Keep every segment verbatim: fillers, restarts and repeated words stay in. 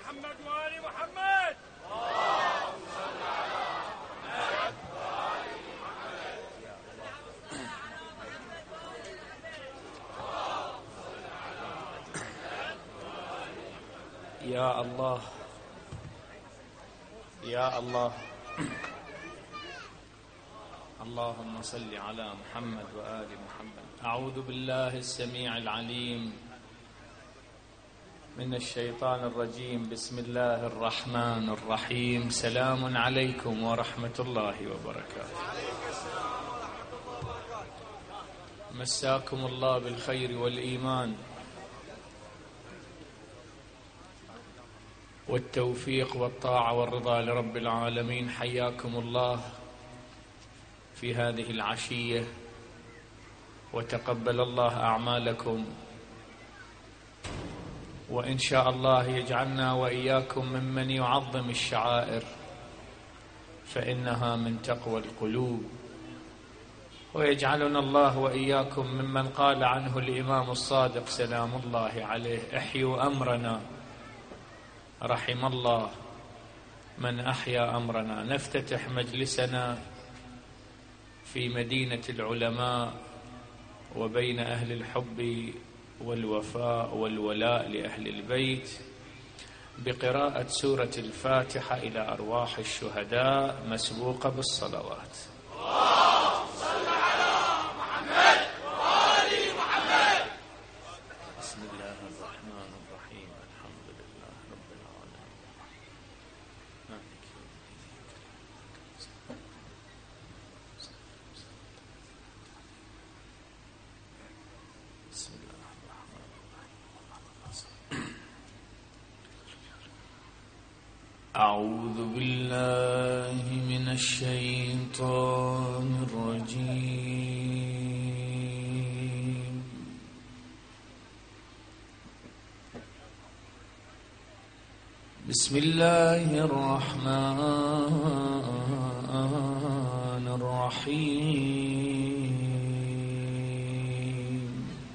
محمد وآل محمد. اللهم صل على محمد وآل محمد. يا الله يا الله. اللهم صل على محمد وآل محمد. أعوذ بالله السميع العليم من الشيطان الرجيم. بسم الله الرحمن الرحيم. سلام عليكم ورحمة الله وبركاته. مساكم الله بالخير والإيمان والتوفيق والطاعة والرضا لرب العالمين. حياكم الله في هذه العشية وتقبل الله أعمالكم، وإن شاء الله يجعلنا وإياكم ممن يعظم الشعائر فإنها من تقوى القلوب، ويجعلنا الله وإياكم ممن قال عنه الإمام الصادق سلام الله عليه: احيوا أمرنا رحم الله من أحيا أمرنا. نفتتح مجلسنا في مدينة العلماء وبين أهل الحب والوفاء والولاء لأهل البيت بقراءة سورة الفاتحة إلى أرواح الشهداء مسبوقة بالصلوات. اللهم صل على محمد وآل محمد. بسم الله الرحمن الرحيم. الحمد لله رب العالمين. مالك يوم الدين. بسم الله الرحمن الرحيم. أعوذ بالله من الشيطان الرجيم. بسم الله الرحمن الرحيم.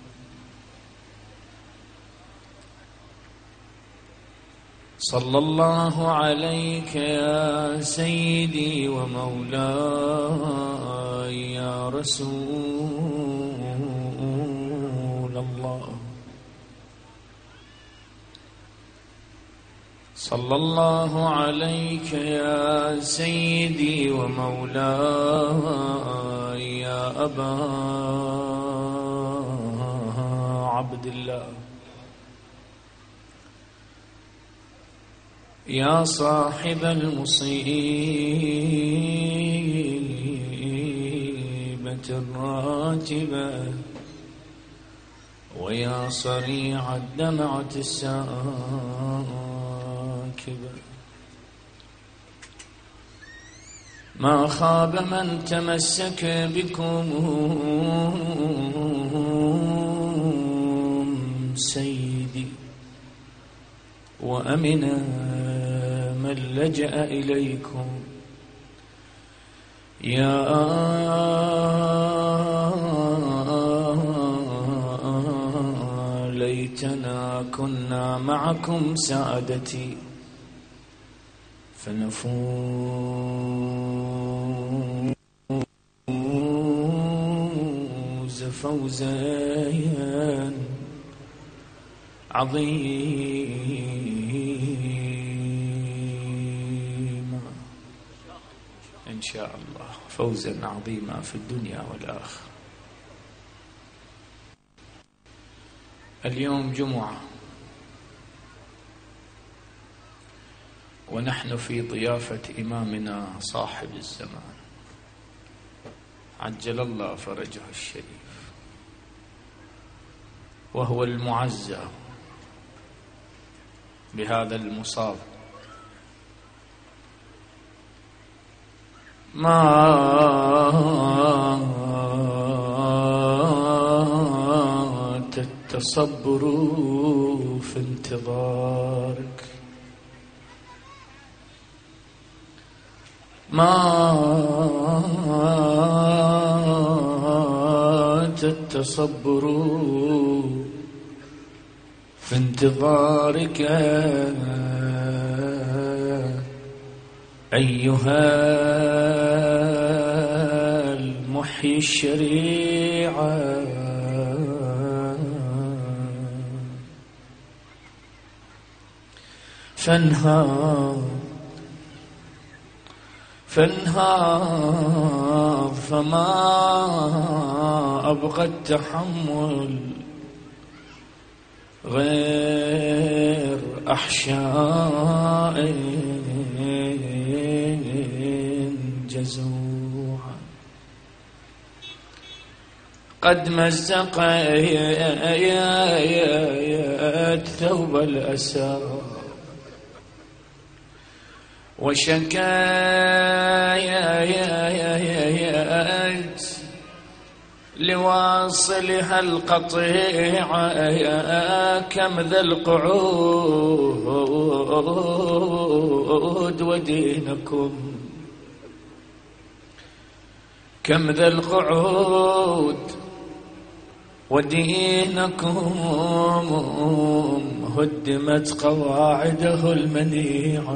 صلى الله عليك يا سيدي ومولاي يا رسول الله. صلى الله عليك يا سيدي ومولاي يا أبا عبد الله، يا صاحب المصيبة الراتبة، ويا صريع الدمعة الساكبة. ما خاب من تمسك بكم سيدي، وأمن من لجأ إليكم. يا ليتنا كنا معكم سادتي فنفوز فوزا عظيما إن شاء الله، فوزا عظيما في الدنيا والآخرة. اليوم جمعة ونحن في ضيافة إمامنا صاحب الزمان عجل الله فرجه الشريف، وهو المعزى بهذا المصاب. مات التصبر في انتظارك، مات التصبر في انتظارك أيها المحيي الشريعة فانهض فانهض فما أبغى التحمل غير أحشاء جزوعا قد مزقت ثوب الأسى وشكايات لواصلها القطيعة كم ذا القعود ودينكم كم ذا القعود ودينكم هدمت قواعده المنيعة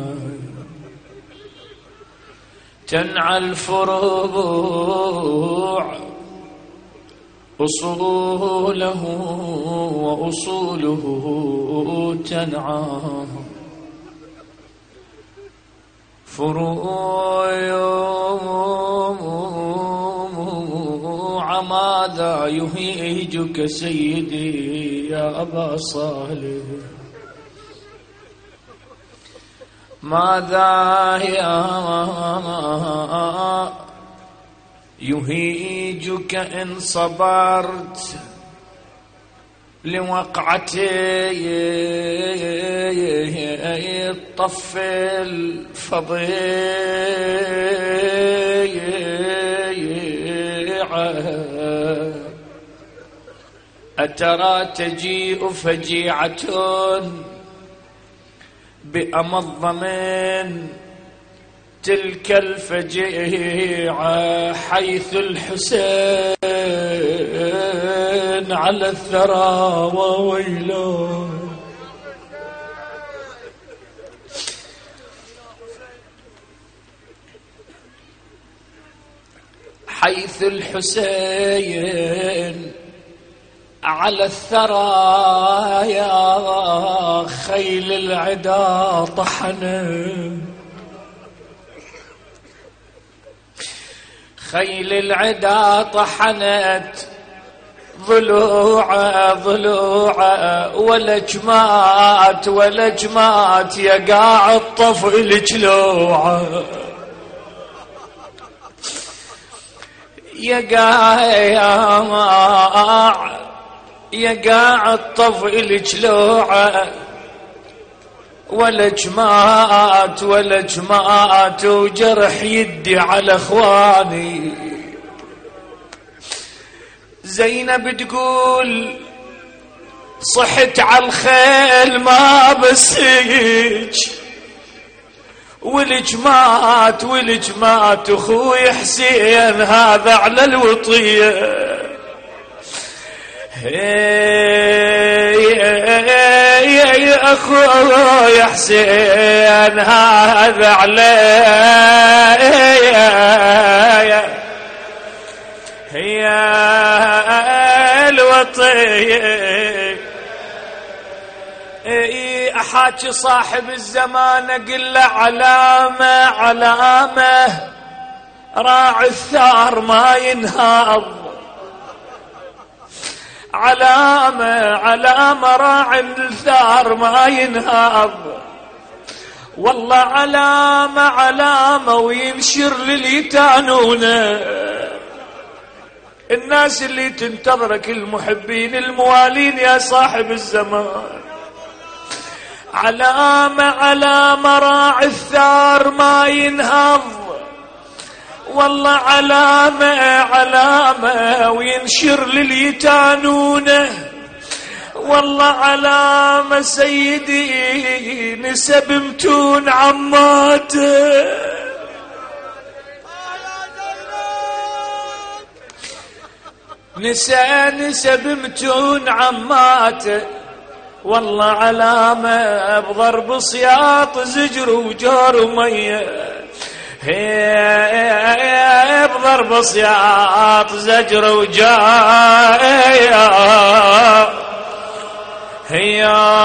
تنعى الفروع أصوله وأصوله تنعى فروع ماذا يهيجك سيدي يا أبا صالح ماذا يا يهيجك إن صبرت لوقعتي الطف الفظيعة أترى تجيء فجيعة بأمض من تلك الفجيعة حيث الحسين على الثرى وويله حيث الحسين على الثرى يا خيل العدا طحنه خيل العدا طحنت ضلوعه ضلوعه ولجمات ولجمات يقاع الطفل جلوعه يقاع يقاع الطفل جلوعه ولجمات ولجمات وجرح يدي على اخواني زينب تقول صحت على الخيل ما بسيج والجمات والجمات اخوي حسين هذا على الوطيه يا اخوي حسين هذا علي يا الوطي احاكي صاحب الزمان اقول له علامه علامه راعي الثار ما ينهض علامة علامة راعي الثار ما ينهض والله علامة علامة وينشر لليتانونه الناس اللي تنتظرك المحبين الموالين يا صاحب الزمان علامة علامة راعي الثار ما ينهض والله علامة علامة وينشر لليتانونه والله علامة سيدي نسب متون عماته نسى نسب متون عماته والله علامة بضرب صياط زجر وجار ومية هي بضرب صياط زجر وجاية هي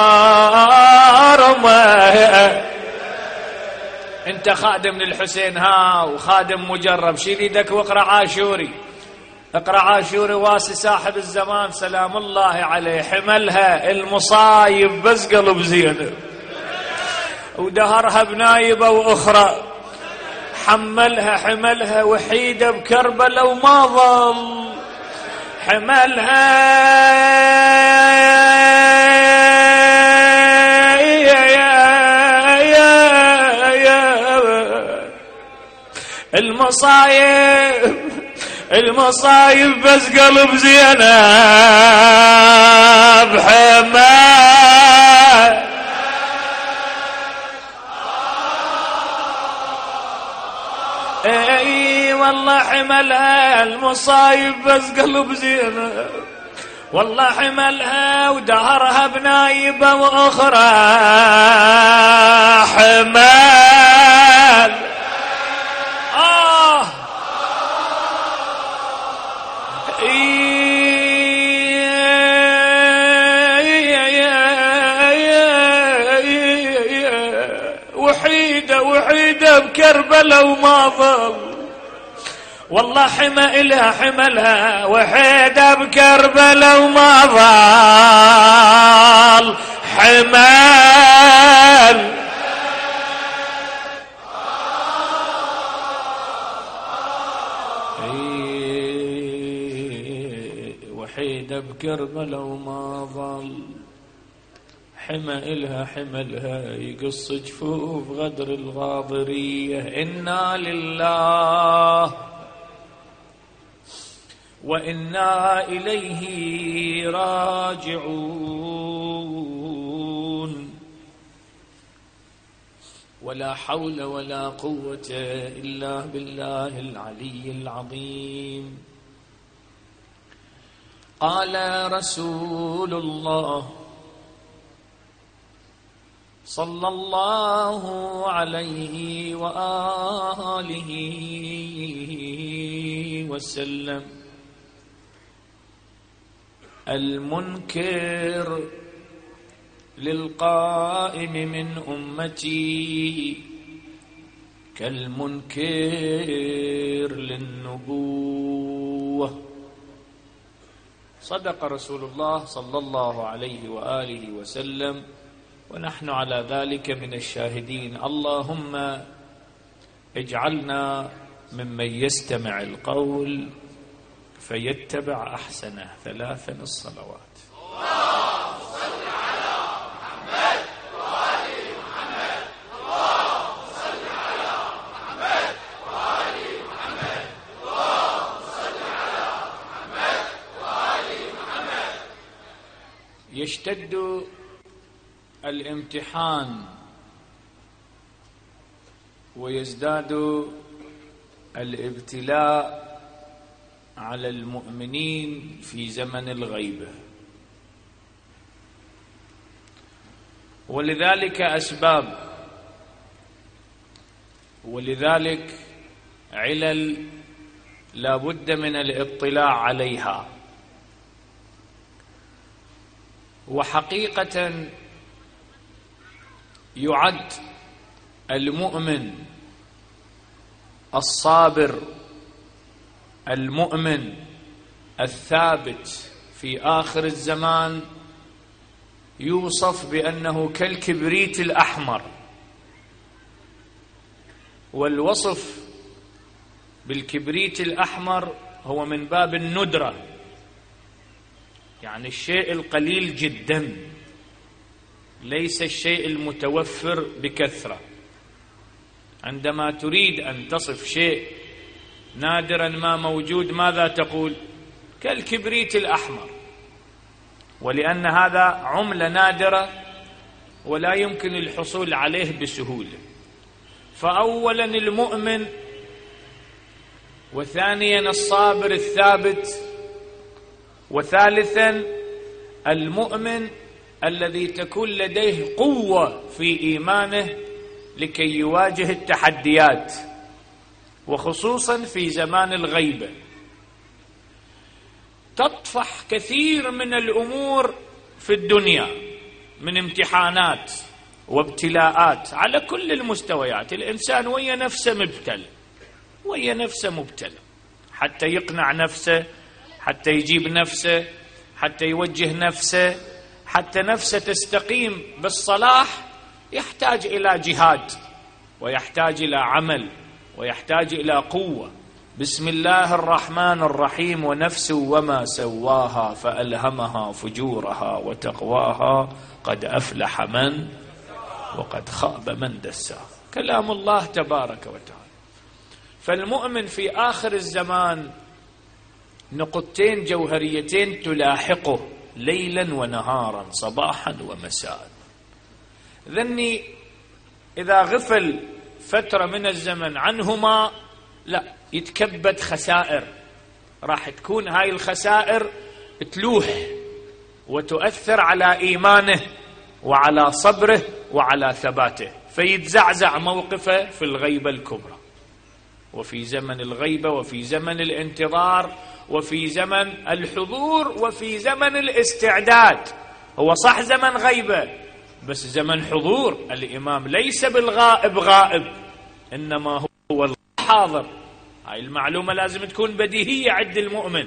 رمى. انت خادم للحسين ها وخادم مجرب، شيل يدك واقرا عاشوري، اقرا عاشوري واسي صاحب الزمان سلام الله عليه، حملها المصايب بس قلب زينب ودهرها بنايبه واخرى، حملها حملها وحيده بكربلاء وما ظل حملها يا يا يا يا المصايب المصايب بس قلب زينب حمل. اي والله حملها المصايب بس قلب زينب، والله حملها ودهرها بنايبه واخرى حمل. اه وحيدة وحيدة بكربلاء وما ظل، والله حمى إلها حملها وحيدة بكربلاء وما ظل حمل. وحيدة بكربلاء وما ظل حمى إلها حملها يقص جفوف غدر الغاضرية. إنا لله وإنا إليه راجعون، ولا حول ولا قوة إلا بالله العلي العظيم. قال رسول الله صلى الله عليه وآله وسلم: المنكر للقائم من أمتي كالمنكر للنبوة. صدق رسول الله صلى الله عليه وآله وسلم، ونحن على ذلك من الشاهدين. اللهم اجعلنا ممن يستمع القول فيتبع أحسنه. ثلاثا الصلوات. اللهم صل على محمد وآل محمد، اللهم صل على محمد وآل محمد، اللهم صل على محمد وآل محمد. يشتد الامتحان ويزداد الابتلاء على المؤمنين في زمن الغيبة، ولذلك أسباب، ولذلك علل لا بد من الاطلاع عليها. وحقيقة يعد المؤمن الصابر المؤمن الثابت في آخر الزمان يوصف بأنه كالكبريت الأحمر. والوصف بالكبريت الأحمر هو من باب الندرة، يعني الشيء القليل جدا، ليس الشيء المتوفر بكثرة. عندما تريد أن تصف شيء نادرا ما موجود ماذا تقول؟ كالكبريت الأحمر. ولأن هذا عملة نادرة ولا يمكن الحصول عليه بسهولة. فأولا المؤمن، وثانيا الصابر الثابت، وثالثا المؤمن الذي تكون لديه قوة في إيمانه لكي يواجه التحديات. وخصوصا في زمان الغيبة تطفح كثير من الأمور في الدنيا من امتحانات وابتلاءات على كل المستويات. الإنسان ويا نفسه مبتلى، ويا نفسه مبتلى، حتى يقنع نفسه، حتى يجيب نفسه، حتى يوجه نفسه، حتى نفسه تستقيم بالصلاح يحتاج إلى جهاد، ويحتاج إلى عمل، ويحتاج إلى قوة. بسم الله الرحمن الرحيم: ونفس وما سواها فألهمها فجورها وتقواها قد أفلح من وقد خاب من دساها. كلام الله تبارك وتعالى. فالمؤمن في آخر الزمان نقطتين جوهريتين تلاحقه ليلا ونهارا، صباحا ومساء. ذني إذا غفل فترة من الزمن عنهما لا يتكبد خسائر، راح تكون هاي الخسائر تلوح وتؤثر على إيمانه وعلى صبره وعلى ثباته، فيتزعزع موقفه في الغيبة الكبرى، وفي زمن الغيبة، وفي زمن الانتظار، وفي زمن الحضور، وفي زمن الاستعداد. هو صح زمن غيبة، بس زمن حضور. الإمام ليس بالغائب غائب، إنما هو الحاضر. هاي المعلومة لازم تكون بديهية عند المؤمن.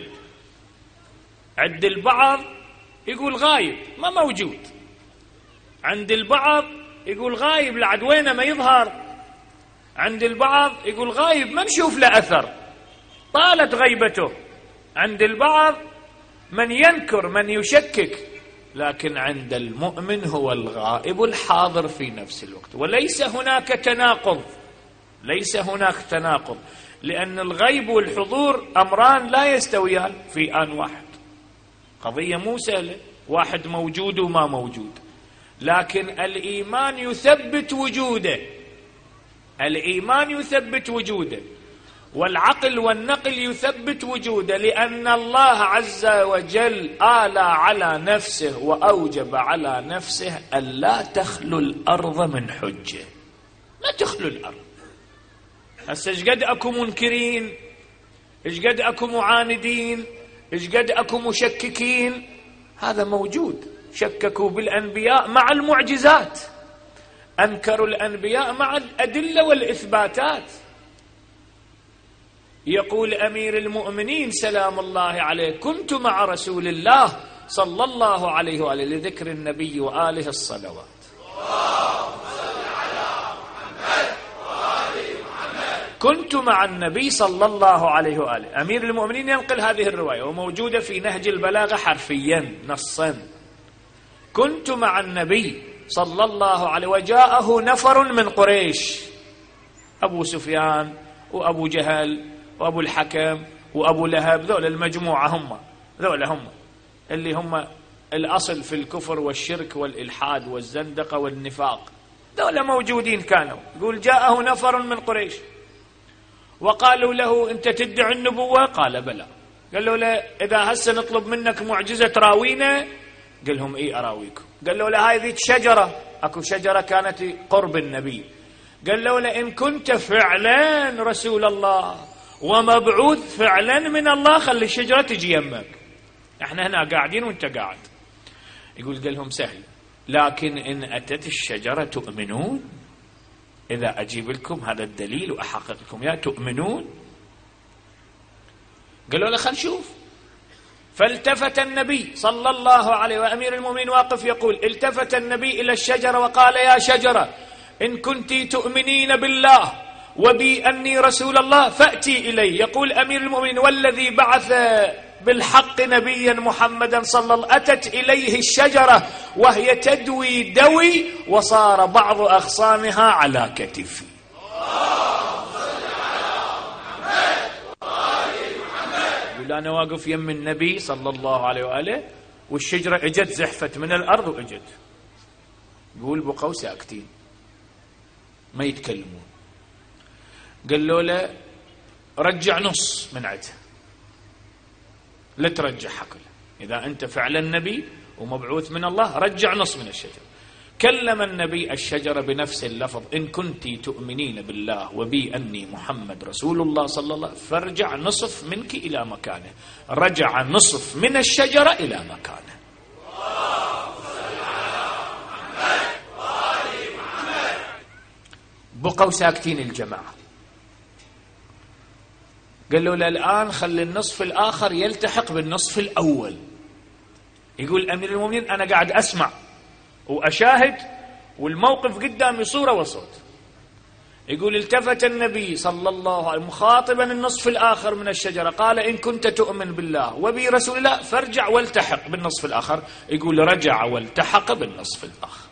عند البعض يقول غايب ما موجود، عند البعض يقول غايب لعد وينه ما يظهر، عند البعض يقول غايب ما نشوف له أثر طالت غيبته، عند البعض من ينكر من يشكك، لكن عند المؤمن هو الغائب الحاضر في نفس الوقت. وليس هناك تناقض، ليس هناك تناقض، لأن الغيب والحضور أمران لا يستويان في آن واحد. قضية مو سهلة، واحد موجود وما موجود، لكن الإيمان يثبت وجوده، الإيمان يثبت وجوده، والعقل والنقل يثبت وجوده، لأن الله عز وجل آلى على نفسه وأوجب على نفسه ألا تخلو الأرض من حجة. ما تخلو الأرض. هسه ايش قد اكو منكرين، ايش قد اكو معاندين، ايش قد اكو مشككين، هذا موجود. شككوا بالأنبياء مع المعجزات، أنكروا الأنبياء مع الأدلة والإثباتات. يقول أمير المؤمنين سلام الله عليه: كنت مع رسول الله صلى الله عليه وآله، لذكر النبي وآله الصلوات. كنت مع النبي صلى الله عليه وآله. أمير المؤمنين ينقل هذه الرواية وموجودة في نهج البلاغة حرفيا نصا. كنت مع النبي صلى الله عليه، وجاءه نفر من قريش، أبو سفيان وأبو جهل وأبو الحكم وأبو لهب، ذول المجموعة هم ذول هم اللي هم الأصل في الكفر والشرك والإلحاد والزندقة والنفاق، ذول موجودين كانوا. يقول جاءه نفر من قريش وقالوا له: أنت تدعي النبوة؟ قال: بلى. قال له: إذا هسه نطلب منك معجزة تراوينا؟ قال لهم: إيه أراويكم. قال له: هذه شجرة، أكو شجرة كانت قرب النبي. قال له: لئن كنت فعلا رسول الله ومبعوث فعلا من الله خلي الشجرة تجي يمك، احنا هنا قاعدين وانت قاعد. يقول قال لهم: سهل، لكن إن أتت الشجرة تؤمنون؟ إذا أجيب لكم هذا الدليل وأحقق لكم يا تؤمنون؟ قالوا له: خل نشوف. فالتفت النبي صلى الله عليه وأمير المؤمنين واقف يقول: التفت النبي إلى الشجرة وقال: يا شجرة، إن كنت تؤمنين بالله وبي أني رسول الله فأتي إلي. يقول أمير المؤمنين: والذي بعث بالحق نبيا محمدا صلى الله عليه وسلم، أتت إليه الشجرة وهي تدوي دوي وصار بعض أغصانها على كتفي. يقول أنا واقف يم النبي صلى الله عليه وآله والشجرة اجت زحفت من الأرض واجت. يقول بقوا ساكتين ما يتكلمون. قال له: له رجع نص من عدها، لا ترجعها كلها، إذا أنت فعلا نبي ومبعوث من الله رجع نص من الشجرة. كلم النبي الشجرة بنفس اللفظ: إن كنت تؤمنين بالله وبي أني محمد رسول الله صلى الله عليه وسلم فارجع نصف منك إلى مكانه. رجع نصف من الشجرة إلى مكانه. بقوا ساكتين الجماعة. قالوا له: الآن خلي النصف الآخر يلتحق بالنصف الأول. يقول أمير المؤمنين: أنا قاعد أسمع وأشاهد والموقف قدامي صورة وصوت. يقول: التفت النبي صلى الله عليه وسلم مخاطبا النصف الآخر من الشجرة قال: إن كنت تؤمن بالله وبي رسول الله فارجع والتحق بالنصف الآخر. يقول: رجع والتحق بالنصف الآخر.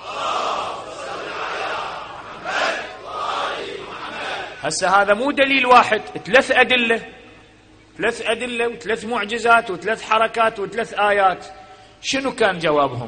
هسه هذا مو دليل واحد، ثلاث أدلة، ثلاث أدلة وثلاث معجزات وثلاث حركات وثلاث آيات. شنو كان جوابهم؟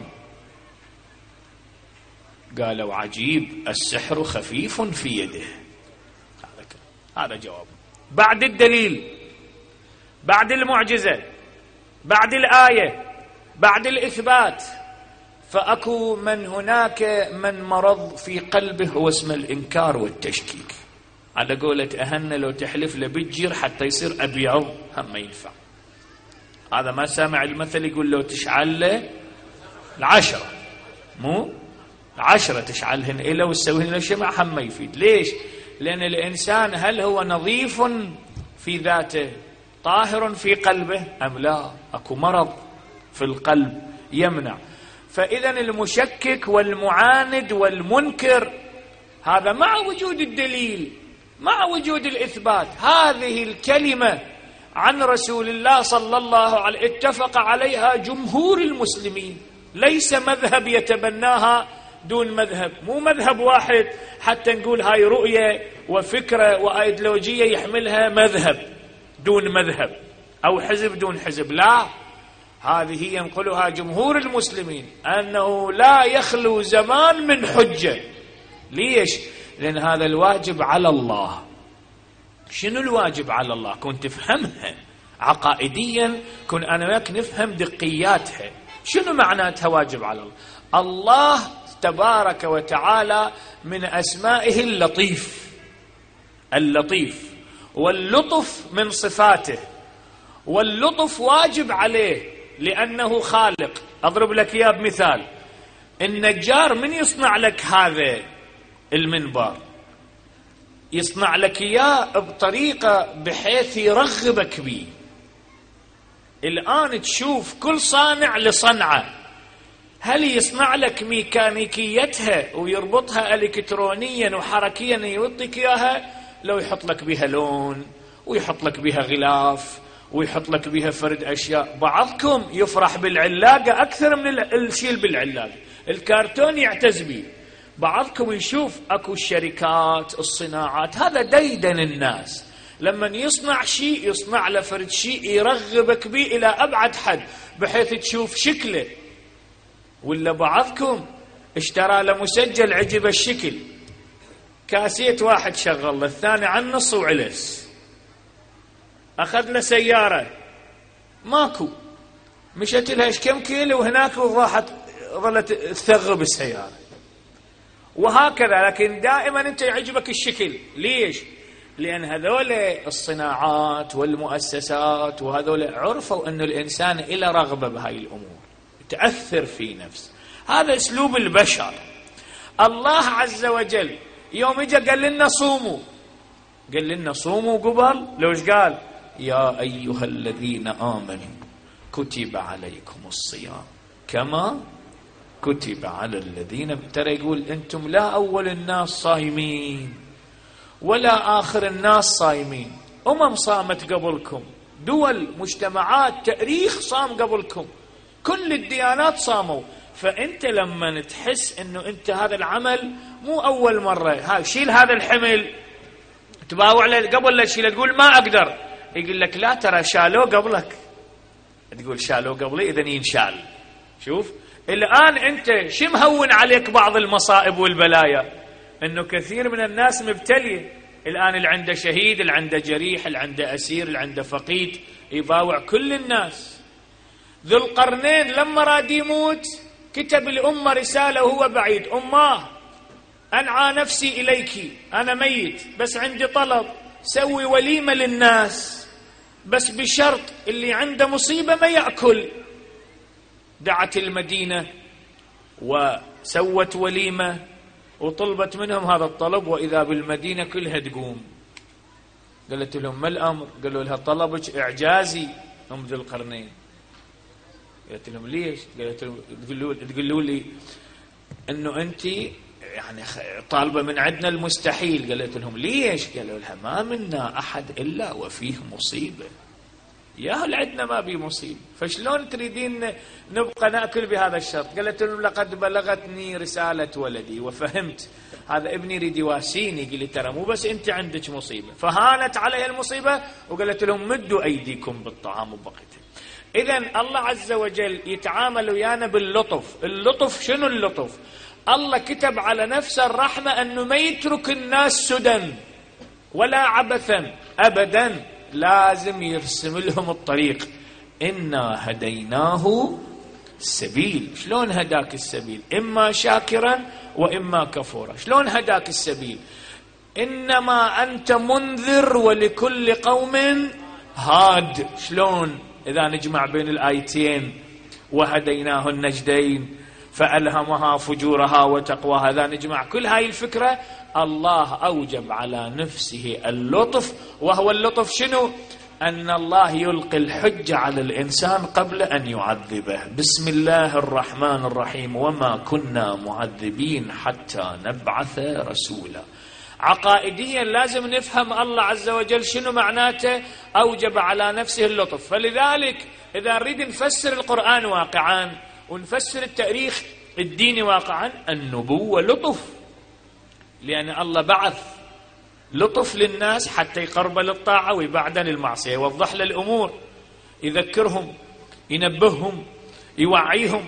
قالوا: عجيب، السحر خفيف في يده. هذا جواب. بعد الدليل، بعد المعجزة، بعد الآية، بعد الإثبات، فأكو من هناك من مرض في قلبه هو اسمه الإنكار والتشكيك. على قولة أهنا لو تحلف له بالجير حتى يصير أبيض هم ما ينفع. هذا ما سامع المثل يقول لو تشعل له العشرة، مو عشرة تشعلهن إلى وتسويهن له شمع هم ما يفيد. ليش؟ لأن الإنسان هل هو نظيف في ذاته طاهر في قلبه أم لا؟ أكو مرض في القلب يمنع. فإذا المشكك والمعاند والمنكر هذا مع وجود الدليل، مع وجود الإثبات، هذه الكلمة عن رسول الله صلى الله عليه وسلم اتفق عليها جمهور المسلمين، ليس مذهب يتبناها دون مذهب، مو مذهب واحد حتى نقول هاي رؤية وفكرة وأيديولوجية يحملها مذهب دون مذهب أو حزب دون حزب. لا، هذه ينقلها جمهور المسلمين أنه لا يخلو زمان من حجة. ليش؟ لأن هذا الواجب على الله. شنو الواجب على الله؟ كنت تفهمها عقائديا، كن أنا وياك نفهم دقياتها. شنو معناتها واجب على الله؟ الله تبارك وتعالى من أسمائه اللطيف، اللطيف، واللطف من صفاته، واللطف واجب عليه لأنه خالق. أضرب لك إياه بمثال: النجار من يصنع لك هذا المنبر؟ يصنع لك إياه بطريقة بحيث يرغبك به. الآن تشوف كل صانع لصنعه، هل يصنع لك ميكانيكيتها ويربطها إلكترونيا وحركيا يعطيك إياها؟ لو يحط لك بها لون ويحط لك بها غلاف ويحط لك بها فرد أشياء. بعضكم يفرح بالعلاقة أكثر من الشيء بالعلاقة، الكارتون يعتز به. بعضكم يشوف أكو الشركات الصناعات، هذا ديدن الناس لما يصنع شيء يصنع له فرد شيء يرغبك به إلى أبعد حد بحيث تشوف شكله. ولا بعضكم اشترى له مسجل عجب الشكل، كاسيت واحد شغل له، الثاني عن نص وعلس. أخذ له سيارة ماكو، مشت لها ايش كم كيلو وهناك وراحت ظلت تثغب السيارة، وهكذا. لكن دائما انت يعجبك الشكل. ليش؟ لأن هذول الصناعات والمؤسسات وهذول عرفوا أن الإنسان إلى رغبة بهاي الأمور، تأثر في نفسه. هذا أسلوب البشر. الله عز وجل يوم اجى قال لنا صوموا، قال لنا صوموا قبل لوش قال يا أيها الذين آمنوا كتب عليكم الصيام كما كتب على الذين. ترى يقول أنتم لا أول الناس صايمين ولا آخر الناس صايمين، أمم صامت قبلكم، دول، مجتمعات، تاريخ صام قبلكم، كل الديانات صاموا. فأنت لما تحس أنه أنت هذا العمل مو أول مرة، ها شيل هذا الحمل تباوع له قبل لا تشيله، تقول ما أقدر، يقول لك لا ترى شالوه قبلك، تقول شالوه قبلي إذن ينشال. شوف الآن أنت شو مهون عليك بعض المصائب والبلايا؟ أنه كثير من الناس مبتلي الآن، اللي عنده شهيد، اللي عنده جريح، اللي عنده أسير، اللي عنده فقيد، يباوع كل الناس. ذو القرنين لما راد يموت كتب الأمة رسالة وهو بعيد: أماه أنعى نفسي إليك، أنا ميت بس عندي طلب، سوي وليمة للناس بس بشرط اللي عنده مصيبة ما يأكل. دعت المدينة وسوت وليمة وطلبت منهم هذا الطلب، وإذا بالمدينة كلها تقوم. قالت لهم: ما الأمر؟ قالوا لها: طلبك إعجازي أم ذو القرنين. قالت لهم: ليش؟ قالت لهم: تقولوا لي أنه أنت يعني طالبة من عندنا المستحيل. قالت لهم: ليش؟ قالوا لها: ما منا أحد إلا وفيه مصيبة، يا هل عندنا ما بي مصيبة، فشلون تريدين نبقى نأكل بهذا الشرط؟ قالت لهم: لقد بلغتني رسالة ولدي وفهمت هذا ابني يريد يواسيني، قال لي ترى مو بس انت عندك مصيبة. فهانت عليها المصيبة وقالت لهم: مدوا أيديكم بالطعام وبقيته. إذن الله عز وجل يتعامل ويانا باللطف. اللطف شنو اللطف؟ الله كتب على نفسه الرحمة أنه ما يترك الناس سدى ولا عبثا أبدا، لازم يرسم لهم الطريق. إنا هديناه السبيل. شلون هداك السبيل؟ إما شاكرا وإما كفورا. شلون هداك السبيل؟ إنما أنت منذر ولكل قوم هاد. شلون؟ إذا نجمع بين الآيتين: وهديناه النجدين فألهمها فجورها وتقواها، إذا نجمع كل هاي الفكرة، الله أوجب على نفسه اللطف. وهو اللطف شنو؟ أن الله يلقي الحجة على الإنسان قبل أن يعذبه. بسم الله الرحمن الرحيم: وما كنا معذبين حتى نبعث رسولا. عقائديا لازم نفهم الله عز وجل شنو معناته أوجب على نفسه اللطف. فلذلك إذا نريد نفسر القرآن واقعا ونفسر التاريخ الديني واقعا، النبوة لطف، لأن الله بعث لطف للناس حتى يقرب للطاعة ويبعد للمعصية، يوضح للأمور، يذكرهم، ينبههم، يوعيهم.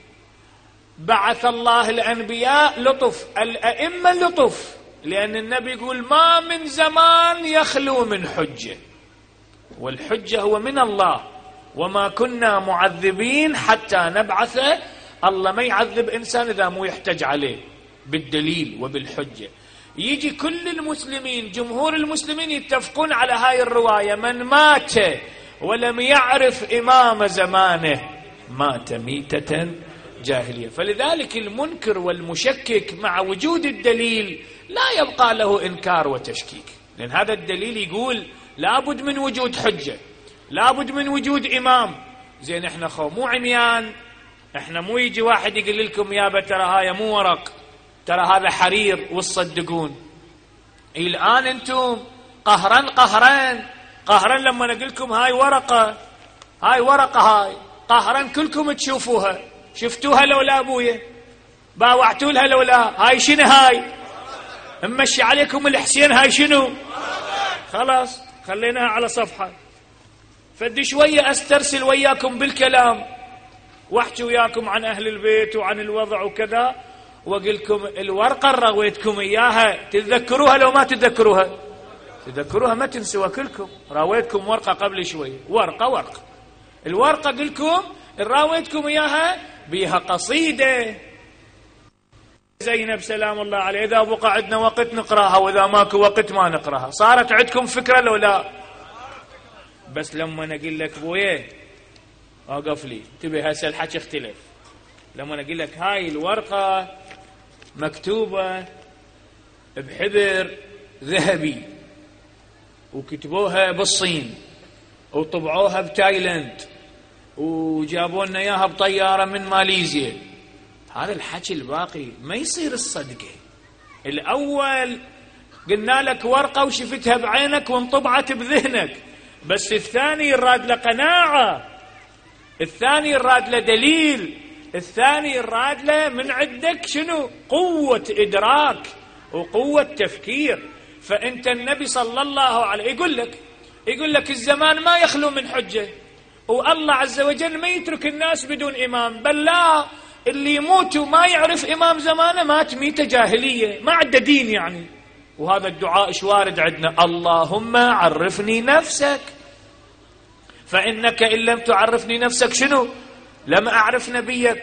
بعث الله الأنبياء لطف، الأئمة لطف، لأن النبي يقول: ما من زمان يخلو من حجة، والحجة هو من الله. وما كنا معذبين حتى نبعث. الله ما يعذب إنسان إذا مو يحتج عليه بالدليل وبالحجة. يجي كل المسلمين، جمهور المسلمين يتفقون على هاي الرواية: من مات ولم يعرف إمام زمانه مات ميتة جاهلية. فلذلك المنكر والمشكك مع وجود الدليل لا يبقى له إنكار وتشكيك، لأن هذا الدليل يقول لابد من وجود حجة، لابد من وجود إمام. زين احنا خو مو عميان، احنا مو يجي واحد يقول لكم: يابا ترى هاي مو ورق، ترى هذا حرير، وتصدقون. الآن انتم قهرا قهرا قهرا لما نقول لكم هاي ورقة، هاي ورقة، هاي قهرا كلكم تشوفوها. شفتوها لو لا أبويا؟ باوعتوا لها لو لا؟ هاي شنو؟ هاي ممشي عليكم الحسين، هاي شنو؟ خلاص خليناها على صفحة. فدي شوية أسترسل وياكم بالكلام واحكي وياكم عن أهل البيت وعن الوضع وكذا، وقلكم الورقة رويتكم إياها، تتذكروها لو ما تتذكروها؟ تذكروها، ما تنسوا كلكم. راويتكم ورقة قبل شوية، ورقة ورقة الورقة قلكم راويتكم إياها بيها قصيدة زينب سلام الله عليه، إذا بقى عندنا وقت نقراها وإذا ماكو وقت ما نقراها. صارت عندكم فكرة لو لا؟ بس لما أقول لك بويه أوقف لي انتبه، هسه الحكي اختلف. لما أقول لك هاي الورقة مكتوبة بحبر ذهبي وكتبوها بالصين وطبعوها بتايلاند وجابوا لنا اياها بطياره من ماليزيا، هذا الحكي الباقي ما يصير الصدقه. الاول قلنا لك ورقه وشفتها بعينك وانطبعت بذهنك، بس الثاني يراد له قناعه، الثاني يراد له دليل، الثاني يراد له من عندك شنو؟ قوه ادراك وقوه تفكير. فانت النبي صلى الله عليه يقول لك يقول لك الزمان ما يخلو من حجه، والله عز وجل ما يترك الناس بدون إمام، بل لا، اللي يموت وما يعرف إمام زمانه مات ميتة جاهلية، ما عنده دين يعني. وهذا الدعاء ايش وارد عندنا؟ اللهم عرفني نفسك، فإنك إن لم تعرفني نفسك شنو؟ لم أعرف نبيك.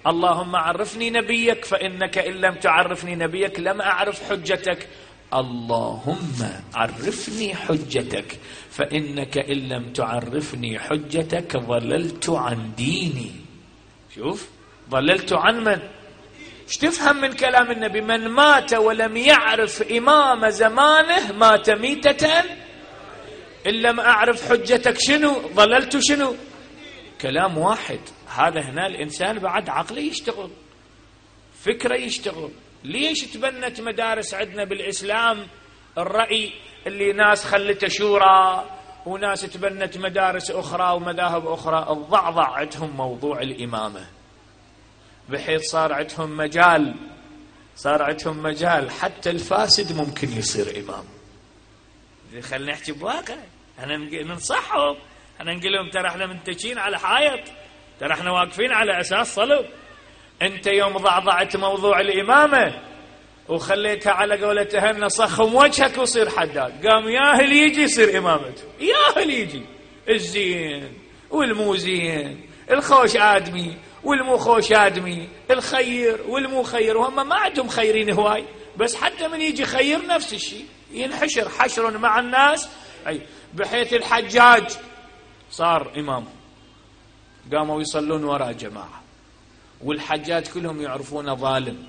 اللهم عرفني نبيك فإنك إن لم تعرفني نبيك لم أعرف حجتك. اللهم عرفني حجتك فإنك إن لم تعرفني حجتك ضللت عن ديني. شوف، ضللت عن من؟ ايش تفهم من كلام النبي؟ من مات ولم يعرف إمام زمانه مات ميتة إن لم أعرف حجتك. شنو ضللت؟ شنو؟ كلام واحد. هذا هنا الإنسان بعد عقله يشتغل، فكره يشتغل. ليش تبنت مدارس عندنا بالإسلام الرأي اللي ناس خلته شورى وناس تبنت مدارس أخرى ومذاهب أخرى؟ الضعضع عندهم موضوع الإمامة، بحيث صار عندهم مجال صار عندهم مجال حتى الفاسد ممكن يصير إمام. خلينا نحكي بواقع، احنا ننصحهم، احنا نقول لهم ترى احنا منتجين على حائط، ترى احنا واقفين على أساس صلب. انت يوم ضعضعت موضوع الإمامة وخليتها على قولتها صخم وجهك وصير حداد، قام ياهل يجي يصير إمامته، ياهل يجي الزين والمو زين، الخوش آدمي والمو خوش آدمي، الخير والمو خير، وهم ما عندهم خيرين هواي، بس حتى من يجي خير نفس الشيء ينحشر حشر مع الناس. أي بحيث الحجاج صار إمام، قاموا يصلون وراء جماعة، والحجاج كلهم يعرفون ظالم.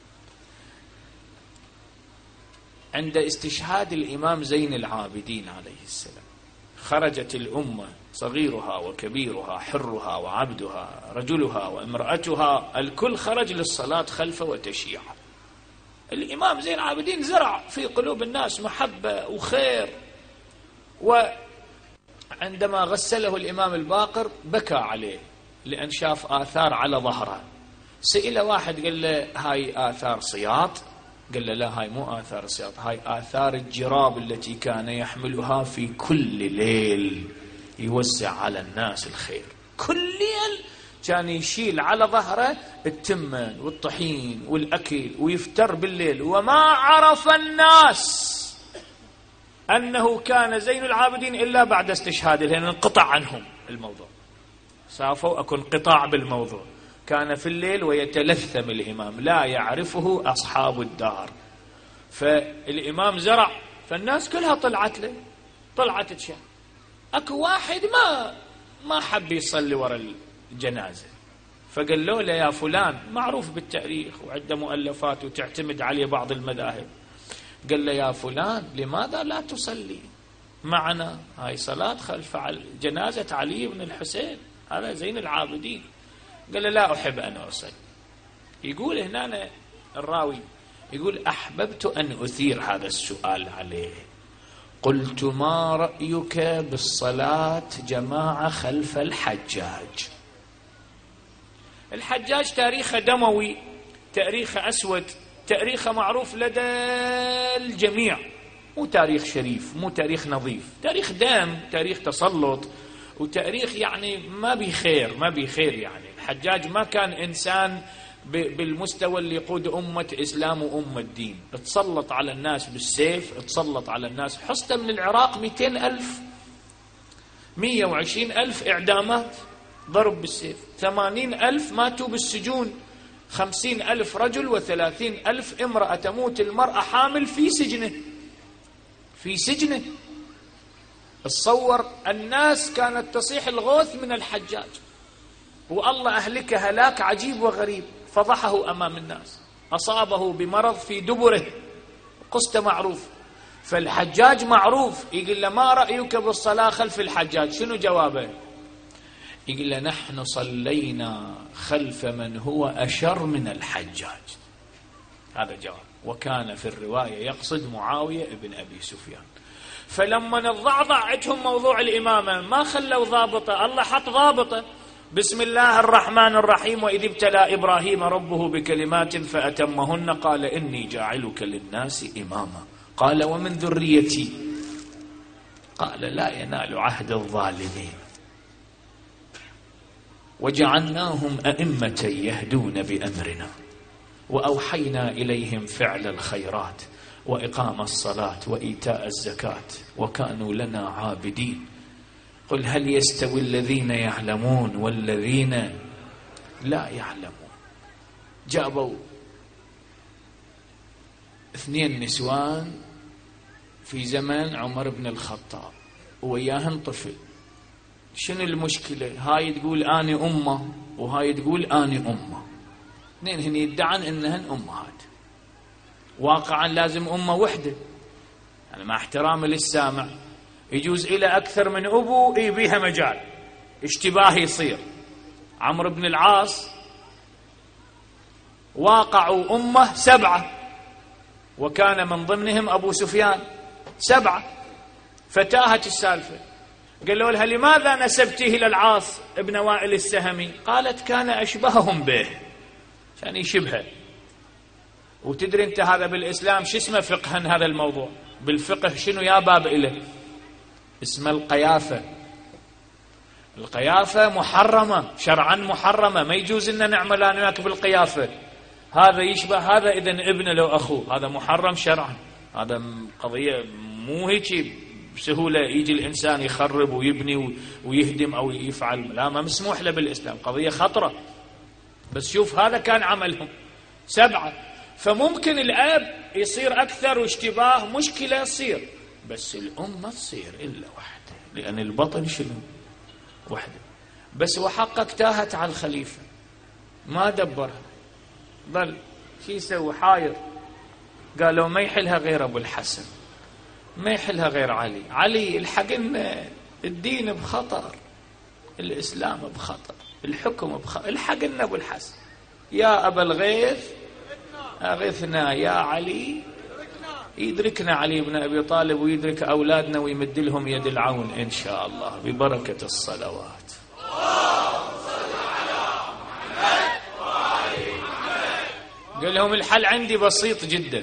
عند استشهاد الإمام زين العابدين عليه السلام خرجت الأمة صغيرها وكبيرها، حرها وعبدها، رجلها وامرأتها، الكل خرج للصلاة خلفه وتشييعه. الإمام زين العابدين زرع في قلوب الناس محبة وخير، وعندما غسله الإمام الباقر بكى عليه لأن شاف آثار على ظهره. سئل واحد قال له هاي آثار صياط؟ قال له لا، هاي مو آثار صياط، هاي آثار الجراب التي كان يحملها في كل ليل يوزع على الناس الخير. كل ليل كان يشيل على ظهره التمن والطحين والأكل ويفتر بالليل. وما عرف الناس أنه كان زين العابدين إلا بعد استشهاده، لأن انقطع عنهم الموضوع، سافوا أكو انقطاع بالموضوع. كان في الليل ويتلثم الإمام لا يعرفه أصحاب الدار، فالإمام زرع، فالناس كلها طلعت له، طلعت تشاء. أكو واحد ما ما حب يصلي وراء الجنازة، فقال له لا يا فلان، معروف بالتاريخ وعنده مؤلفات وتعتمد عليه بعض المذاهب، قال له يا فلان لماذا لا تصلي معنا؟ هاي صلاة خلف جنازة علي بن الحسين، هذا زين العابدين. قال له لا أحب أن أصلي. يقول هنا الراوي يقول أحببت أن أثير هذا السؤال عليه، قلت ما رأيك بالصلاة جماعة خلف الحجاج؟ الحجاج تاريخه دموي، تاريخه أسود، تاريخه معروف لدى الجميع، مو تاريخ شريف، مو تاريخ نظيف، تاريخ دم، تاريخ تسلط، وتاريخ يعني ما بخير ما بخير. يعني الحجاج ما كان إنسان بالمستوى اللي يقود أمة إسلام وأمة دين. تسلط على الناس بالسيف، تسلط على الناس، حصته من العراق مئتين ألف، مئة وعشرين ألف إعدامات ضرب بالسيف، ثمانين ألف ماتوا بالسجون، خمسين ألف رجل وثلاثين ألف امرأة، تموت المرأة حامل في سجنه في سجنه تصور الناس كانت تصيح الغوث من الحجاج، والله أهلك هلاك عجيب وغريب، فضحه أمام الناس، أصابه بمرض في دبره، قصته معروف. فالحجاج معروف، يقول له ما رأيك بالصلاة خلف الحجاج؟ شنو جوابه؟ يقول له نحن صلينا خلف من هو أشر من الحجاج. هذا جواب. وكان في الرواية يقصد معاوية ابن أبي سفيان. فلما الضعضع عندهم موضوع الإمامة ما خلوا ضابطة، الله حط ضابطة، بسم الله الرحمن الرحيم، وإذ ابتلى إبراهيم ربه بكلمات فأتمهن قال إني جاعلك للناس إماما قال ومن ذريتي قال لا ينال عهد الظالمين وجعلناهم أئمة يهدون بأمرنا وأوحينا إليهم فعل الخيرات وإقام الصلاة وإيتاء الزكاة وكانوا لنا عابدين قل هل يستوي الذين يعلمون والذين لا يعلمون جابوا اثنين نسوان في زمن عمر بن الخطاب وياهن طفل. شنو المشكلة؟ هاي تقول أني أمه وهاي تقول أني أمه، اثنين هن يدعن إنهن أمهات، واقعا لازم أمه وحدة. يعني مع احترامي للسامع يجوز إلى أكثر من أبو يبيها مجال اشتباه يصير. عمرو بن العاص واقعوا أمه سبعة وكان من ضمنهم أبو سفيان، سبعة، فتاهت السالفة. قالوا لها لماذا نسبته إلى العاص ابن وائل السهمي؟ قالت كان أشبههم به، كان يشبهه. وتدري انت هذا بالإسلام شو اسمه فقها هذا الموضوع؟ بالفقه شنو يا باب إله؟ اسمه القيافة. القيافة محرمة شرعا، محرمة، ما يجوز إن نعمل أنا وياك بالقيافة. هذا يشبه هذا إذن ابنه لو أخوه، هذا محرم شرعا. هذا قضية مو هيك بسهولة يجي الإنسان يخرب ويبني ويهدم أو يفعل، لا، ما مسموح له بالإسلام، قضية خطرة. بس شوف هذا كان عملهم سبعة. فممكن الأب يصير أكثر واشتباه، مشكلة تصير، بس الأم ما تصير إلا واحدة، لأن البطن شنو؟ واحدة بس. وحقك تاهت على الخليفة ما دبرها، ظل شي يسوي حاير. قالوا ما يحلها غير أبو الحسن، ما يحلها غير علي. علي الحق لنا، الدين بخطر، الإسلام بخطر، الحكم بخطر، الحق لنا أبو الحسن. يا أبا الغيث أغثنا يا علي، يدركنا علي بن أبي طالب ويدرك أولادنا ويمد لهم يد العون إن شاء الله ببركة الصلوات. قال لهم الحل عندي بسيط جدا.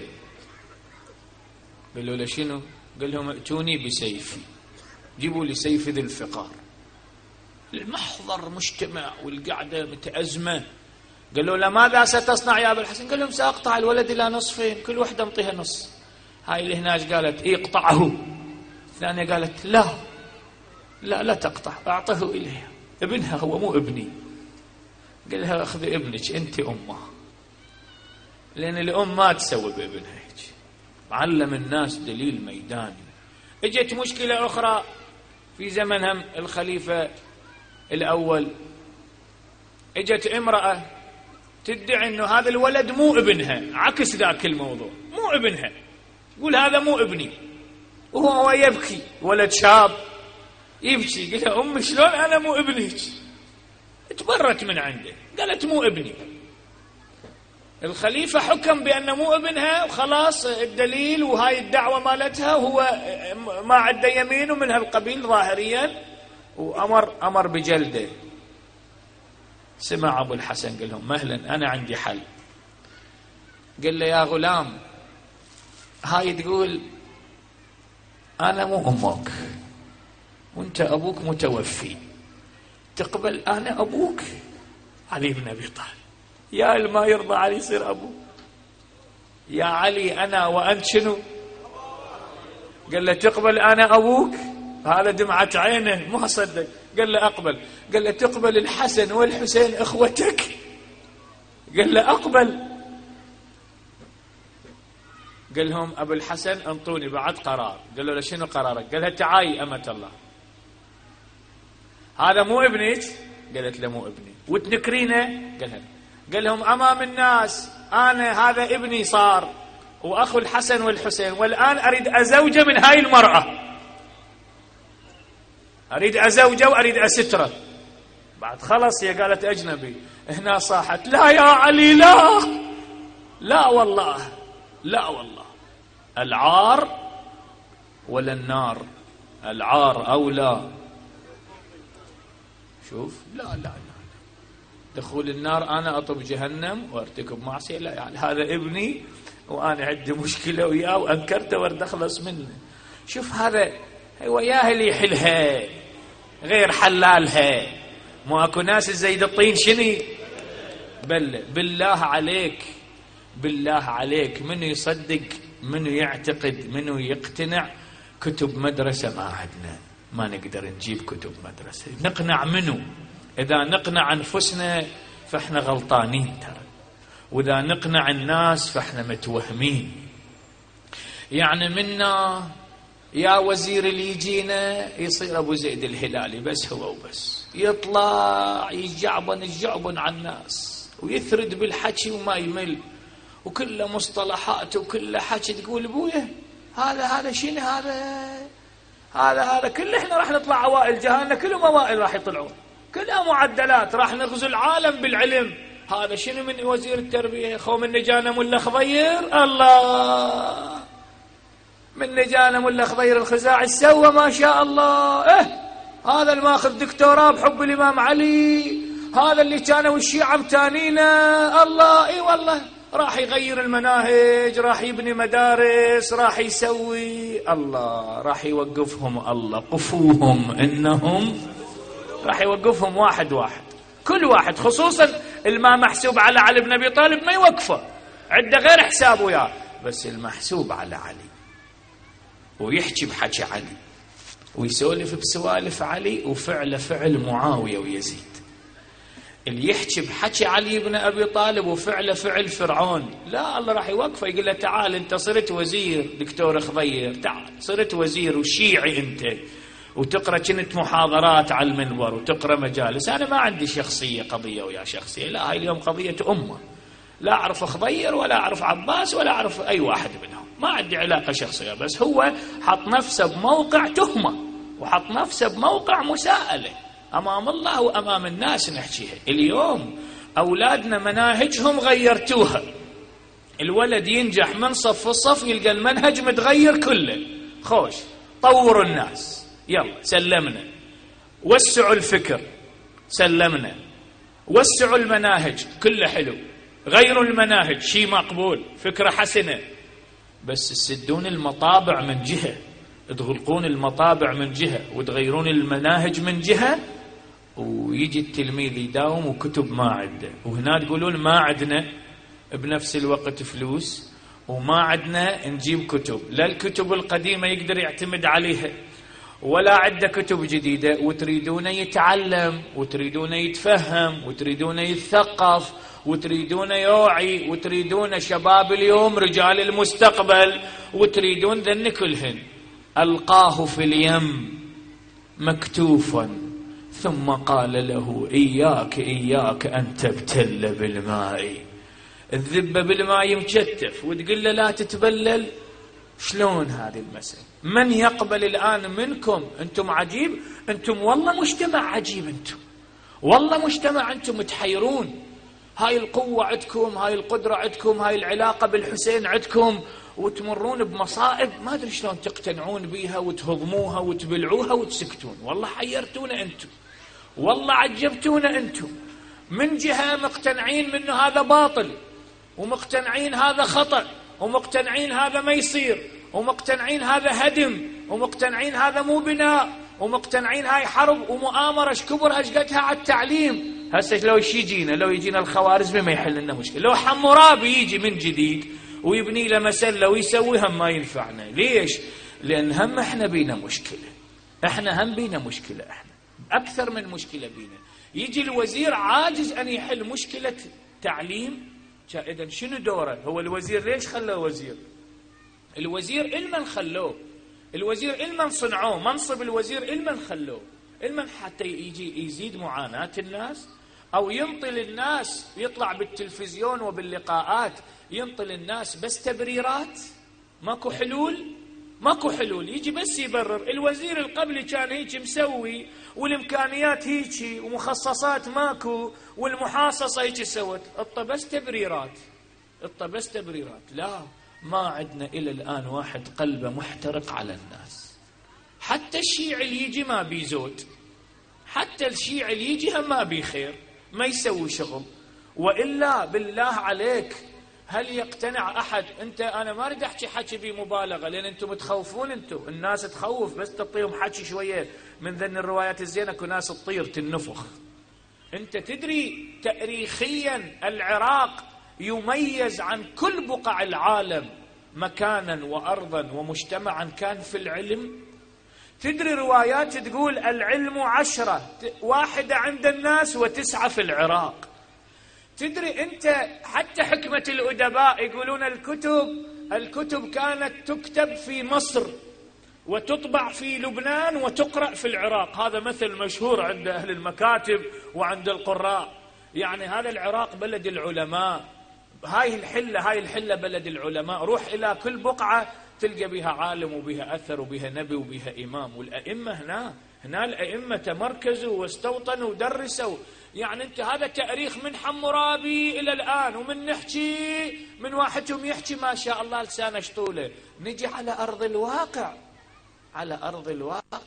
قالوا له شنو؟ قال لهم ائتوني بسيفي، جيبوا لي سيف ذي الفقار. المحضر مجتمع والقعدة متأزمة. قالوا له ماذا ستصنع يا أبا الحسن؟ قال لهم سأقطع الولد إلى نصفين، كل واحدة انطيها نص. هاي اللي هناك قالت إيه اقطعه، الثانية قالت لا لا لا تقطع، أعطه إليها، ابنها هو مو ابني. قال لها أخذ ابنك أنت أمه، لأن الأم ما تسوي بابنها هيك. علم الناس دليل ميداني. اجت مشكلة أخرى في زمنهم الخليفة الأول. اجت امرأة تدعي انه هذا الولد مو ابنها، عكس ذاك الموضوع، مو ابنها، يقول هذا مو ابني، وهو يبكي، ولد شاب يبكي. قال لها أم شلون أنا مو ابنك؟ تبرت من عنده، قالت مو ابني. الخليفة حكم بأنه مو ابنها وخلاص الدليل وهاي الدعوة مالتها، وهو ما عنده يمين ومن هالقبيل ظاهريا، وأمر أمر بجلده. سمع أبو الحسن قال لهم مهلا أنا عندي حل. قال له يا غلام هاي تقول أنا مو أمك وأنت أبوك متوفي، تقبل أنا أبوك علي بن أبي طالب. يا ما يرضى علي يصير أبو. يا علي أنا وأنت شنو؟ قال له تقبل أنا أبوك؟ هذا دمعت عينه ما صدق. قال له أقبل. قال له تقبل الحسن والحسين إخوتك؟ قال له أقبل. قال لهم أبو الحسن انطوني بعد قرار. قال له شنو قرارك؟ قال لها تعاي أمة الله، هذا مو ابنك؟ قالت له مو ابني. وتنكرينه؟ قال لها. قال لهم أمام الناس أنا هذا ابني صار وأخو الحسن والحسين، والآن أريد أزوجه من هاي المرأة، أريد أزوجه وأريد أستره. بعد خلص هي قالت أجنبي. هنا صاحت لا يا علي لا لا والله لا والله، العار ولا النار؟ العار أولى. شوف لا لا لا دخول النار أنا أطب جهنم وارتكب معصية، لا يعني هذا ابني وأنا عندي مشكلة وياه وأنكرته وارد أخلص منه. شوف هذا وياه اللي يحلها غير حلالها. مو أكو ناس زيد الطين شني؟ بل بالله عليك بالله عليك منو يصدق، منو يعتقد، منو يقتنع؟ كتب مدرسة ما عندنا، ما نقدر نجيب كتب مدرسة. نقنع منو؟ إذا نقنع أنفسنا فإحنا غلطانين ترى. وإذا نقنع الناس فإحنا متوهمين. يعني منا يا وزير اللي يجينا يصير أبو زيد الهلالي بس هو وبس، يطلع يجعبن الجعبن على الناس ويثرد بالحكي وما يمل، وكله مصطلحات وكله حكي. تقول ابويا هذا هذا شنو هذا هذا هذا كله احنا راح نطلع اوائل جهالنا، كلهم اوائل راح يطلعون، كلها معدلات، راح نغزو العالم بالعلم. هذا شنو من وزير التربيه؟ خو من نجانا ملا خضير، الله من نجانا ملا خضير الخزاعي سوى ما شاء الله. اه هذا الماخذ دكتوراه بحب الامام علي، هذا اللي كانوا الشيعة متانينا، الله اي والله راح يغير المناهج، راح يبني مدارس، راح يسوي، الله راح يوقفهم، الله قفوهم انهم راح يوقفهم واحد واحد، كل واحد، خصوصا الما محسوب على علي بن ابي طالب ما يوقفه، عنده غير حساب وياه، بس المحسوب على علي ويحكي بحكي علي ويسولف بسوالف علي وفعل فعل معاوية ويزيد. اللي يحكي بحكي علي بن أبي طالب وفعل فعل فرعون، لا الله راح يوقفه، يقول له تعال انت صرت وزير دكتور خضير، تعال صرت وزير وشيعي انت، وتقرأ كنت محاضرات على المنبر وتقرأ مجالس، أنا ما عندي شخصية قضية ويا شخصية، لا هاي اليوم قضية أمة، لا أعرف خضير ولا أعرف عباس ولا أعرف أي واحد منهم، ما عندي علاقة شخصية، بس هو حط نفسه بموقع تهمة وحط نفسه بموقع مساءلة أمام الله وأمام الناس نحكيها. اليوم أولادنا مناهجهم غيرتوها، الولد ينجح من صف الصف يلقى المنهج متغير كله، خوش طوروا الناس، يلا سلمنا، وسعوا الفكر سلمنا، وسعوا المناهج كله حلو، غيروا المناهج شيء مقبول، فكرة حسنة، بس تسدون المطابع من جهة، تغلقون المطابع من جهة وتغيرون المناهج من جهة، ويجي التلميذ يداوم وكتب ما عنده، وهنا تقولون ما عندنا بنفس الوقت فلوس وما عندنا نجيب كتب، لا الكتب القديمة يقدر يعتمد عليها ولا عنده كتب جديدة، وتريدون يتعلم وتريدون يتفهم وتريدون يتثقف وتريدون يوعي وتريدون شباب اليوم رجال المستقبل وتريدون ذن كلهن. ألقاه في اليم مكتوفا ثم قال له إياك إياك أن تبتل بالماء، الذبة بالماء مكتف وتقول له لا تتبلل، شلون هذه المسألة؟ من يقبل الآن منكم؟ أنتم عجيب، أنتم والله مجتمع عجيب، أنتم والله مجتمع، أنتم متحيرون، هاي القوة عندكم، هاي القدرة عندكم، هاي العلاقة بالحسين عندكم، وتمرون بمصائب ما أدري شلون تقتنعون بيها وتهضموها وتبلعوها وتسكتون، والله حيرتونا أنتم، والله عجبتونا أنتم. من جهة مقتنعين منه هذا باطل، ومقتنعين هذا خطأ، ومقتنعين هذا ما يصير، ومقتنعين هذا هدم، ومقتنعين هذا مو بناء، ومقتنعين هاي حرب ومؤامرة شكبر هشقتها على التعليم. هسه لو يجينا لو يجينا الخوارزمي ما يحل لنا مشكلة، لو حمورابي يجي من جديد ويبني له مسلة ويسوي هم ما ينفعنا. ليش؟ لأن هم احنا بينا مشكلة، احنا هم بينا مشكلة، احنا أكثر من مشكلة بينا. يجي الوزير عاجز أن يحل مشكلة تعليم، إذن شنو دوره؟ هو الوزير ليش خلوه وزير؟ الوزير إلمن خلوه، الوزير إلمن صنعوه، منصب الوزير إلمن خلوه، إلمن حتى يجي يزيد معاناة الناس أو ينطل الناس، يطلع بالتلفزيون وباللقاءات ينطل الناس بس تبريرات، ماكو حلول، ماكو حلول، يجي بس يبرر. الوزير القبلي كان هيك مسوي والإمكانيات هيك ومخصصات ماكو والمحاصصة هيك سوت، اطا بس تبريرات، اطا بس تبريرات. لا، ما عندنا إلى الآن واحد قلبه محترق على الناس، حتى الشيعي اللي يجي ما بيزود، حتى الشيعي اللي يجي هم ما بيخير، ما يسوي شغل. وإلا بالله عليك هل يقتنع أحد؟ أنت أنا ما أريد أحكي حكي بمبالغة لأن أنتم تخوفون، أنتم الناس تخوف، بس تعطيهم حكي شوية من ذن الروايات الزينة كناس تطير تنفخ. أنت تدري تاريخيا العراق يميز عن كل بقع العالم مكانا وأرضا ومجتمعا كان في العلم. تدري روايات تقول العلم عشرة، واحدة عند الناس وتسعة في العراق. تدري أنت حتى حكمة الأدباء يقولون الكتب الكتب كانت تكتب في مصر وتطبع في لبنان وتقرأ في العراق. هذا مثل مشهور عند أهل المكاتب وعند القراء. يعني هذا العراق بلد العلماء، هاي الحلة هاي الحلة بلد العلماء. روح إلى كل بقعة تلقى بها عالم وبها أثر وبها نبي وبها إمام. والأئمة هنا هنا الأئمة تمركزوا واستوطنوا ودرسوا. يعني أنت هذا تاريخ من حمورابي إلى الآن، ومن نحكي من واحدهم يحكي ما شاء الله لسانه شطولة. نجي على أرض الواقع، على أرض الواقع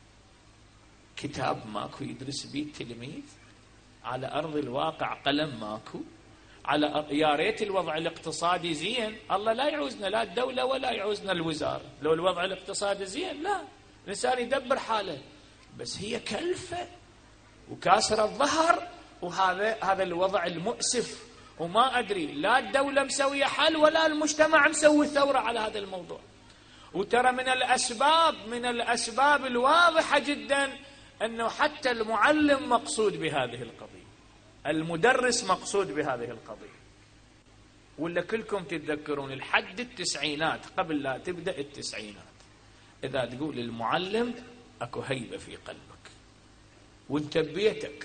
كتاب ماكو يدرس بيه التلميذ، على أرض الواقع قلم ماكو، على أر... يا ريت الوضع الاقتصادي زين. الله لا يعوزنا لا الدولة ولا يعوزنا الوزارة. لو الوضع الاقتصادي زين لا الإنسان يدبر حاله، بس هي كلفة وكاسر الظهر. وهذا هذا الوضع المؤسف. وما أدري لا الدولة مسوية حل ولا المجتمع مسوي ثورة على هذا الموضوع. وترى من الأسباب من الأسباب الواضحة جدا أنه حتى المعلم مقصود بهذه القضية، المدرس مقصود بهذه القضية. ولا كلكم تتذكرون الحد التسعينات قبل لا تبدأ التسعينات، إذا تقول للمعلم أكو هيبة في قلبك وانت ببيتك.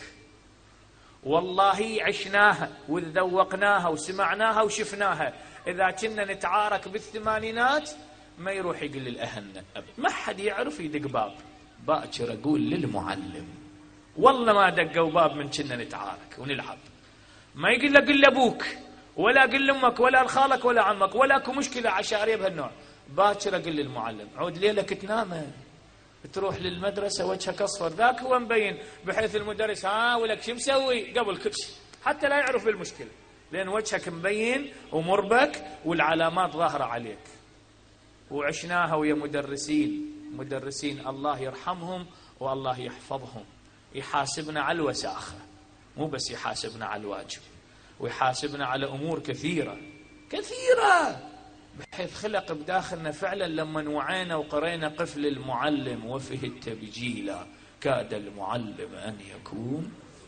والله عشناها وذوقناها وسمعناها وشفناها. إذا كنا نتعارك بالثمانينات ما يروح يقول للأهنة أبدا، ما حد يعرف يدق باب. باكر أقول للمعلم والله ما دقوا باب من كنا نتعارك ونلعب. ما يقول له قل لأبوك ولا قل لأمك ولا لخالك ولا عمك ولا اكو مشكلة عشارية بهالنوع. باكر أقول للمعلم عود ليلك تنام تروح للمدرسة وجهك أصفر. ذاك هو مبين بحيث المدرس ها ولك شو مسوي قبل كل شيء حتى لا يعرف بالمشكلة، لأن وجهك مبين ومربك والعلامات ظاهرة عليك. وعشناها ويا مدرسين مدرسين الله يرحمهم والله يحفظهم، يحاسبنا على الوساخة، مو بس يحاسبنا على الواجب، ويحاسبنا على أمور كثيرة كثيرة، بحيث خلق بداخلنا فعلا لما وعينا وقرينا قفل المعلم وفيه التبجيل كاد المعلم أن يكون.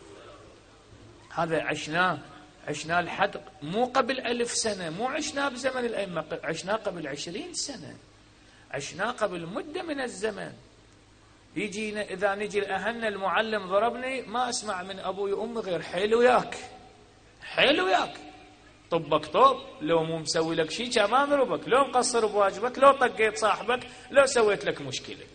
هذا عشناه عشناه الحد مو قبل ألف سنة، مو عشناه بزمن الأئمة، عشناه قبل عشرين سنة، عشناه قبل مدة من الزمن. يجينا إذا نجي الأهن المعلم ضربني ما أسمع من أبوي وأمي غير حلو ياك حلو ياك، طبك طب، لو مو مسوي لك شيء كان ما ضربك، لو مقصر بواجبك، لو طقيت صاحبك، لو سويت لك مشكلة.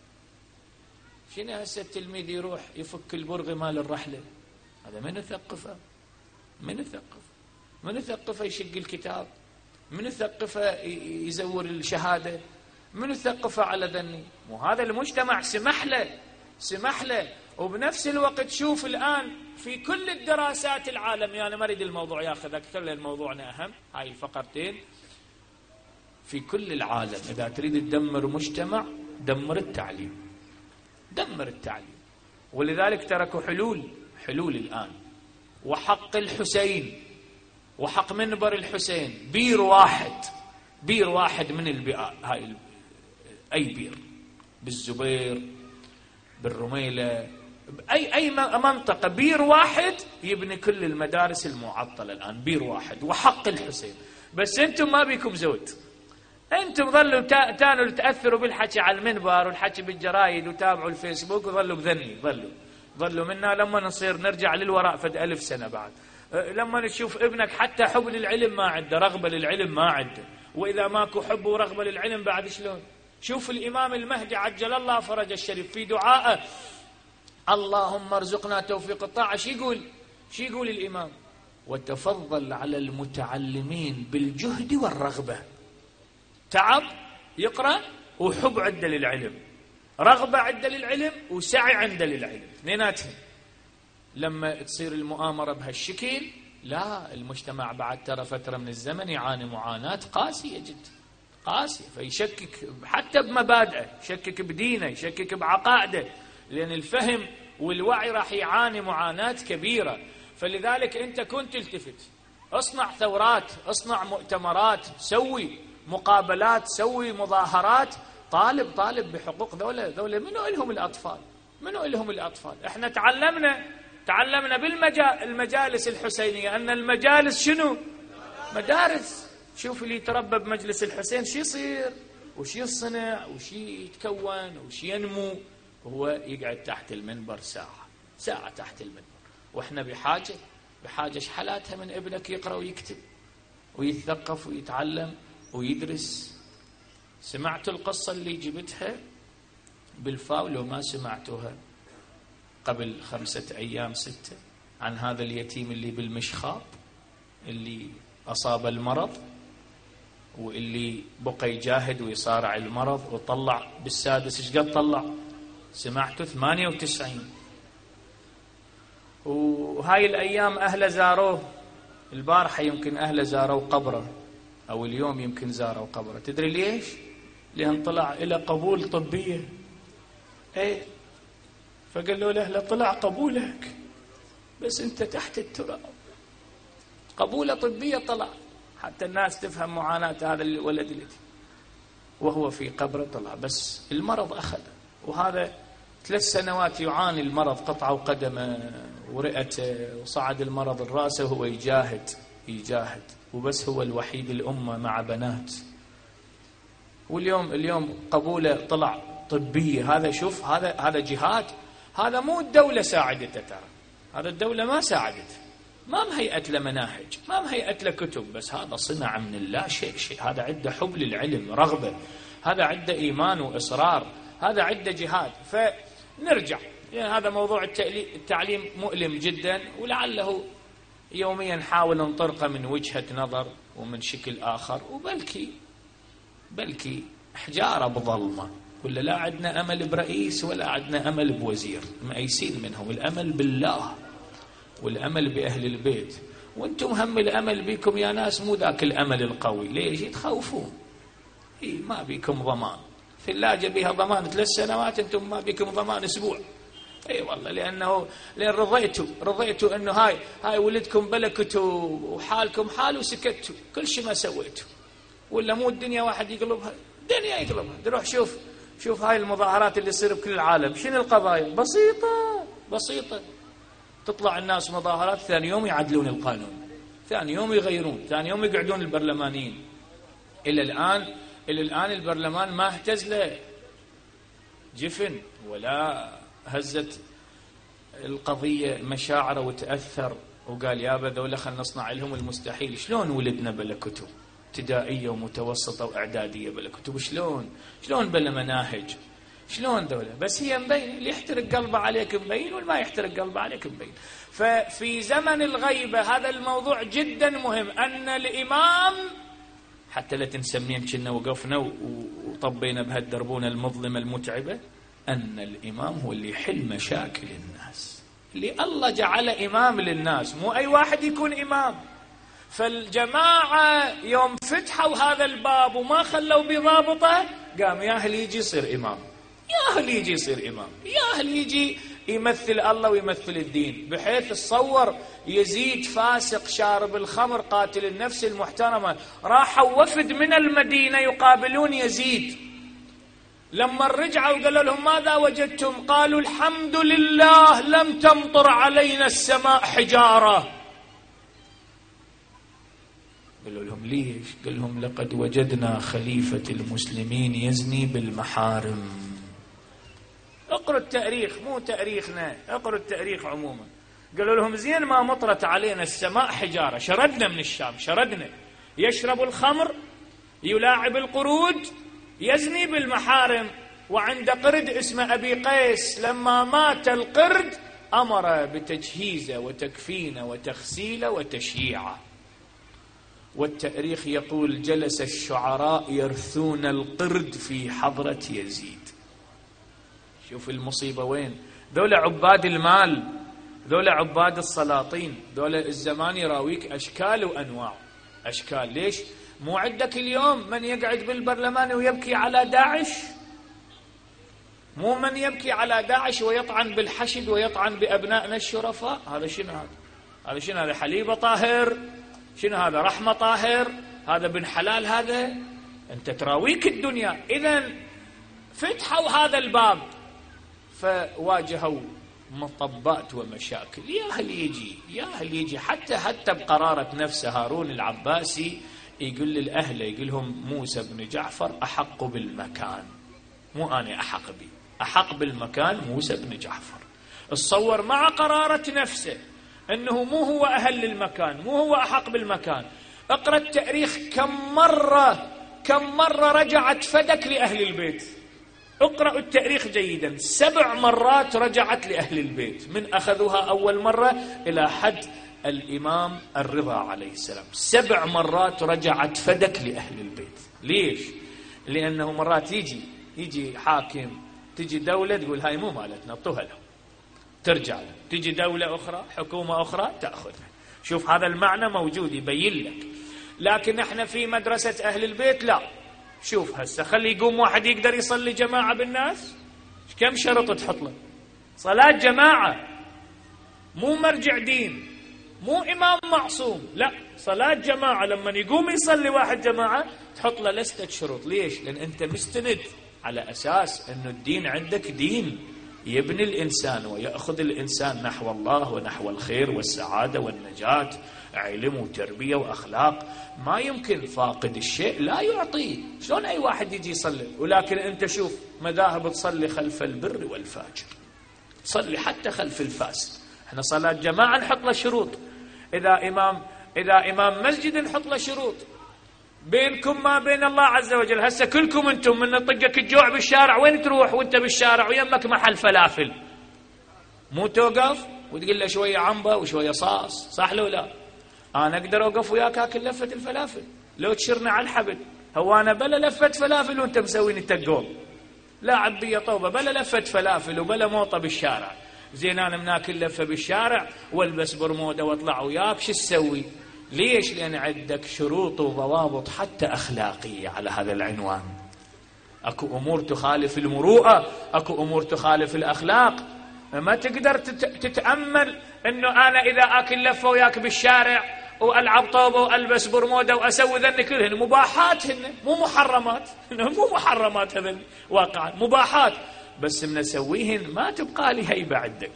شنو هسه التلميذ يروح يفك البرغي مال الرحلة؟ هذا من يثقفه؟ من يثقف؟ من يثقفه يشق الكتاب؟ من يثقفه يزور الشهادة؟ من يثقفه على ذني؟ وهذا المجتمع سمح له سمح له. وبنفس الوقت شوف الآن في كل الدراسات العالمية، أنا ما أريد الموضوع ياخذ أكثر لأن موضوعنا أهم، هاي الفقرتين. في كل العالم إذا تريد تدمر مجتمع دمر التعليم، دمر التعليم. ولذلك تركوا حلول حلول الآن. وحق الحسين وحق منبر الحسين بير واحد، بير واحد من البئر، هاي أي بير بالزبير بالرميلة أي أي منطقة، بير واحد يبني كل المدارس المعطلة الآن، بير واحد. وحق الحسين. بس أنتم ما بيكم زود، أنتم ظلوا تانوا تأثروا بالحكي على المنبر والحكي بالجرايد وتابعوا الفيسبوك وظلوا بذني، ظلوا ظلوا منا. لما نصير نرجع للوراء فد ألف سنة بعد، لما نشوف ابنك حتى حب للعلم ما عنده، رغبة للعلم ما عنده، وإذا ماكو حب ورغبة للعلم بعد شلون؟ شوف الإمام المهدي عجل الله فرج الشريف في دعائه اللهم ارزقنا توفيق الطاعة، شو يقول؟ شو يقول الإمام؟ وتفضل على المتعلمين بالجهد والرغبة. تعب يقرأ وحب عنده للعلم، رغبة عنده للعلم وسعي عنده للعلم، اثنيناتهم. لما تصير المؤامرة بهالشكل لا، المجتمع بعد ترى فترة من الزمن يعاني معاناة قاسية جدا، قاسية. فيشكك حتى بمبادئه، يشكك بدينه، يشكك بعقائده، لأن الفهم والوعي راح يعاني معاناة كبيرة. فلذلك أنت كنت تلتفت، اصنع ثورات، اصنع مؤتمرات، سوي مقابلات، سوي مظاهرات، طالب طالب بحقوق ذولا ذولا. منو إلهم الأطفال؟ منو إلهم الأطفال؟ احنا تعلمنا تعلمنا بالمجالس الحسينية أن المجالس شنو؟ مدارس. شوف اللي يتربى بمجلس الحسين شي يصير وشي يصنع وشي يتكون وشي ينمو، وهو يقعد تحت المنبر ساعة ساعة تحت المنبر. وإحنا بحاجة بحاجة شحالاتها من ابنك يقرأ ويكتب ويتثقف ويتعلم ويدرس. سمعتوا القصة اللي جبتها بالفاو لو ما سمعتوها قبل خمسة أيام ستة عن هذا اليتيم اللي بالمشخاب اللي أصاب المرض واللي بقى يجاهد ويصارع المرض وطلع بالسادس. ايش قد طلع؟ سمعتوا؟ ثمانية وتسعين. وهاي الأيام أهله زاروه، البارحة يمكن أهله زاروا قبره أو اليوم يمكن زاروا قبره. تدري ليش؟ لأن طلع إلى قبول طبية. ايه فقال له له طلع قبولك بس انت تحت التراب. قبولة طبية طلع حتى الناس تفهم معاناة هذا الولد اللي وهو في قبره طلع، بس المرض أخذ. وهذا ثلاث سنوات يعاني المرض، قطعوا قدمه ورئته وصعد المرض الرأس وهو يجاهد يجاهد وبس هو الوحيد الأمة مع بنات. واليوم اليوم قبوله طلع طبية. هذا شوف هذا هذا جهاد. هذا مو الدولة ساعدته، ترى هذا الدولة ما ساعدته، ما مهيئت له مناهج، ما مهيئت له كتب، بس هذا صنع من الله شيء شيء. هذا عنده حب للعلم، رغبة، هذا عنده إيمان وإصرار، هذا عنده جهاد. فنرجع يعني هذا موضوع التعليم مؤلم جدا، ولعله يوميا نحاول نطرقه من وجهة نظر ومن شكل آخر، وبلكي بلكي حجارة بظلمة. ولا لا عندنا أمل برئيس ولا عندنا أمل بوزير، مأيسين منهم. الأمل بالله والأمل بأهل البيت. وانتم هم الأمل بكم يا ناس مو ذاك الأمل القوي. ليش؟ تخوفون. إيه ما بيكم ضمان. ثلاجة بها ضمان ثلاث سنوات، انتم ما بيكم ضمان أسبوع. اي والله، لأنه لأن رضيتوا رضيتوا أنه هاي هاي ولدكم بلكتوا وحالكم حال وسكتوا، كل شيء ما سويتوا. ولا مو الدنيا واحد يقلبها، الدنيا يقلبها. روح شوف شوف هاي المظاهرات اللي تصير بكل العالم. شنو القضايا؟ بسيطة بسيطة. تطلع الناس مظاهرات، ثاني يوم يعدلون القانون، ثاني يوم يغيرون، ثاني يوم يقعدون البرلمانيين. إلى الآن إلى الآن البرلمان ما اهتز له جفن ولا هزت القضية مشاعره وتأثر وقال يابا ذولا خلنا نصنع لهم المستحيل. شلون ولدنا بلا كتب ابتدائية ومتوسطة وإعدادية بلا كتب؟ شلون شلون بلا مناهج؟ شلون ذولا؟ بس هي مبين، اللي يحترق قلبه عليك مبين واللي ما يحترق قلبه عليك مبين. ففي زمن الغيبة هذا الموضوع جدا مهم، أن الإمام حتى لا تنسمين كنا وقفنا وطبينا بهالدربونة المظلمة المتعبة، أن الإمام هو اللي يحل مشاكل الناس، اللي الله جعل إمام للناس، مو أي واحد يكون إمام. فالجماعة يوم فتحوا هذا الباب وما خلوا بضابطه، قام يا أهل يجي يصير إمام، يا أهل يجي يصير إمام، يا أهل يجي يمثل الله ويمثل الدين. بحيث تصور يزيد فاسق شارب الخمر قاتل النفس المحترمة، راحوا وفد من المدينة يقابلون يزيد. لما رجعوا قالوا لهم ماذا وجدتم؟ قالوا الحمد لله لم تمطر علينا السماء حجارة. قالوا لهم ليش؟ قال لهم لقد وجدنا خليفة المسلمين يزني بالمحارم. اقرأ التاريخ، مو تاريخنا، اقرأ التاريخ عموما. قالوا لهم زين ما مطرت علينا السماء حجارة، شردنا من الشام، شردنا. يشرب الخمر، يلاعب القرود، يزني بالمحارم. وعند قرد اسمه أبي قيس، لما مات القرد أمر بتجهيزه وتكفينه وتغسيله وتشييعه. والتاريخ يقول جلس الشعراء يرثون القرد في حضرة يزيد. شوف المصيبة وين. ذولا عباد المال، ذولا عباد السلاطين، ذولا الزمان يراويك أشكال وأنواع. أشكال ليش؟ مو عندك اليوم من يقعد بالبرلمان ويبكي على داعش؟ مو من يبكي على داعش ويطعن بالحشد ويطعن بأبنائنا الشرفاء؟ هذا شنو هذا؟ هذا شنو هذا؟ حليبة طاهر؟ شنو هذا؟ رحمة طاهر؟ هذا بن حلال؟ هذا أنت تراويك الدنيا. إذن فتحوا هذا الباب، فواجهوا مطبات ومشاكل. يا هل يجي يا هل يجي حتى حتى بقرارة نفسه هارون العباسي يقول للأهل، يقول لهم موسى بن جعفر أحق بالمكان، مو أنا أحق به، أحق بالمكان موسى بن جعفر. تصور مع قرارة نفسه أنه مو هو أهل المكان، مو هو أحق بالمكان. اقرأ التاريخ كم مرة كم مرة رجعت فدك لأهل البيت. اقرأوا التاريخ جيدا، سبع مرات رجعت لأهل البيت، من أخذوها أول مرة إلى حد الإمام الرضا عليه السلام، سبع مرات رجعت فدك لأهل البيت. ليش؟ لأنه مرات يجي يجي حاكم، تجي دولة تقول هاي مو مالتنا اعطوها له، ترجع له، تجي دولة أخرى حكومة أخرى تأخذها. شوف هذا المعنى موجود يبين لك. لكن احنا في مدرسة أهل البيت لا. شوف هسه خلي يقوم واحد يقدر يصلي جماعة بالناس، كم شرط تحط له؟ صلاة جماعة، مو مرجع دين، مو إمام معصوم، لا، صلاة جماعة. لما يقوم يصلي واحد جماعة تحط له لستة شروط. ليش؟ لأن أنت مستند على أساس أنه الدين عندك دين يبني الإنسان ويأخذ الإنسان نحو الله ونحو الخير والسعادة والنجاة، علم وتربية وأخلاق. ما يمكن فاقد الشيء لا يعطيه. شلون أي واحد يجي يصلي؟ ولكن أنت شوف مذاهب تصلي خلف البر والفاجر، تصلي حتى خلف الفاسد. احنا صلاة جماعة نحط له شروط، إذا إمام إذا إمام مسجد نحط له شروط. بينكم ما بين الله عز وجل. هسه كلكم أنتم من طقك الجوع بالشارع وين تروح وأنت بالشارع ويمك محل فلافل؟ مو توقف وتقول له شوية عنبة وشوية صاص، صح لو لا؟ أنا أقدر أوقف وياك أكل لفة الفلافل لو تشرنا على الحبل. هو أنا بلا لفة فلافل وأنت مسويني تقول لا عبية طوبة، بلا لفة فلافل وبلا موطة بالشارع. زين أنا مناكل لفة بالشارع والبس برمودة واطلع وياك، شو تسوي؟ ليش؟ لأن عندك شروط وضوابط حتى أخلاقية على هذا العنوان. أكو أمور تخالف المروءة، أكو أمور تخالف الأخلاق. ما تقدر تتأمل أنه أنا إذا أكل لفة وياك بالشارع وألعب طوبة وألبس برمودة وأسوي ذني كلهن مباحات، هن مو محرمات، مو محرمات، هذا واقعا مباحات، بس من أسويهن ما تبقى لي هيبة عندك.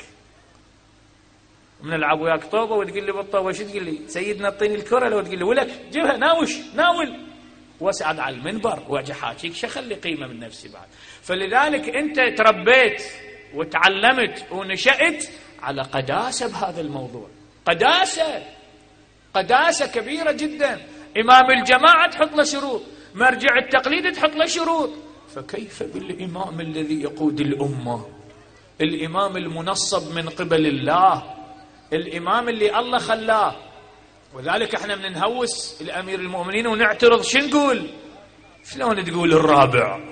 من العب وياك طوبة وتقول لي بالطوبة شو تقول لي؟ سيدنا اعطيني الكرة، لو تقول لي ولك جيبها ناوش ناول واسعد على المنبر واجي حاكيك شو خلي قيمة من نفسي بعد. فلذلك أنت تربيت وتعلمت ونشأت على قداسة بهذا الموضوع، قداسة قداسة كبيرة جدا. إمام الجماعة تحط له شروط، مرجع التقليد تحط له شروط، فكيف بالإمام الذي يقود الأمة، الإمام المنصب من قبل الله، الإمام اللي الله خلاه. وذلك احنا من نهوس الأمير المؤمنين ونعترض، شو نقول؟ شلون تقول الرابع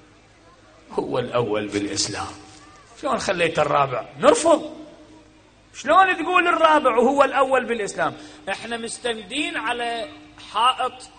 هو الأول بالإسلام؟ شلون خليت الرابع؟ نرفض. شلون تقول الرابع وهو الأول بالإسلام؟ احنا مستندين على حائط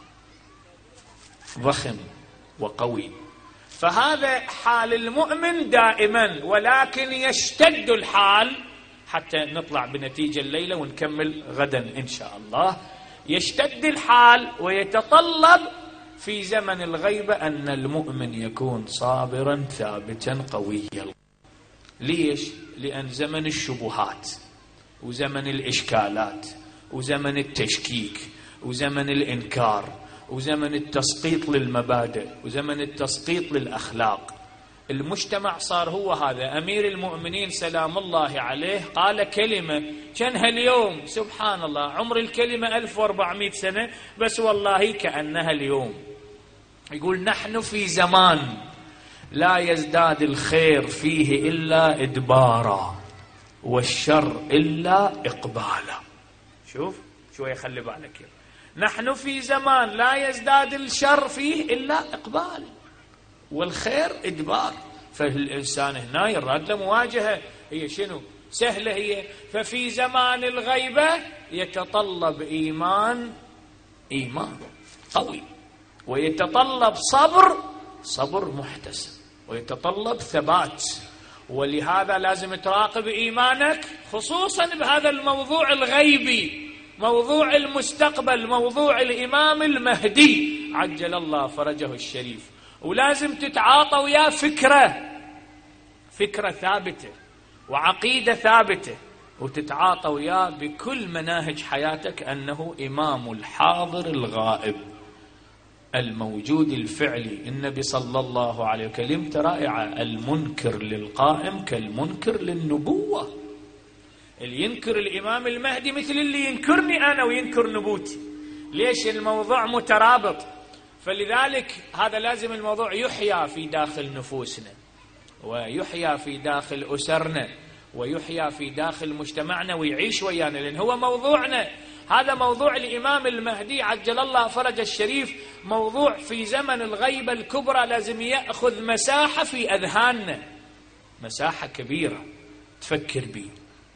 ضخم وقوي. فهذا حال المؤمن دائما، ولكن يشتد الحال حتى نطلع بنتيجة الليلة ونكمل غدا إن شاء الله. يشتد الحال ويتطلب في زمن الغيبة أن المؤمن يكون صابرا ثابتا قويا. ليش؟ لأن زمن الشبهات وزمن الإشكالات وزمن التشكيك وزمن الإنكار وزمن التسقيط للمبادئ وزمن التسقيط للأخلاق. المجتمع صار هو هذا. أمير المؤمنين سلام الله عليه قال كلمة كانها اليوم، سبحان الله، عمر الكلمة ألف وأربعمائة سنة، بس والله كأنها اليوم. يقول نحن في زمان لا يزداد الخير فيه إلا إدبارا والشر إلا إقبالا. شوف شوية خلي بالك، نحن في زمان لا يزداد الشر فيه إلا إقبال والخير إدبار. فالإنسان هنا يراد له مواجهة، هي شنو؟ سهلة هي. ففي زمان الغيبة يتطلب إيمان إيمان قوي، ويتطلب صبر صبر محتسب، ويتطلب ثبات. ولهذا لازم تراقب إيمانك، خصوصا بهذا الموضوع الغيبي، موضوع المستقبل، موضوع الإمام المهدي عجل الله فرجه الشريف. ولازم تتعاطى وياه فكرة فكرة ثابتة، وعقيدة ثابتة، وتتعاطى وياه بكل مناهج حياتك أنه إمام الحاضر الغائب الموجود الفعلي. النبي صلى الله عليه وسلم كلمة رائعة: المنكر للقائم كالمنكر للنبوة. اللي ينكر الإمام المهدي مثل اللي ينكرني أنا وينكر نبوتي. ليش؟ الموضوع مترابط. فلذلك هذا لازم الموضوع يحيا في داخل نفوسنا، ويحيا في داخل أسرنا، ويحيا في داخل مجتمعنا، ويعيش ويانا، لأن هو موضوعنا. هذا موضوع الإمام المهدي عجل الله فرج الشريف، موضوع في زمن الغيبة الكبرى لازم يأخذ مساحة في أذهاننا، مساحة كبيرة تفكر به.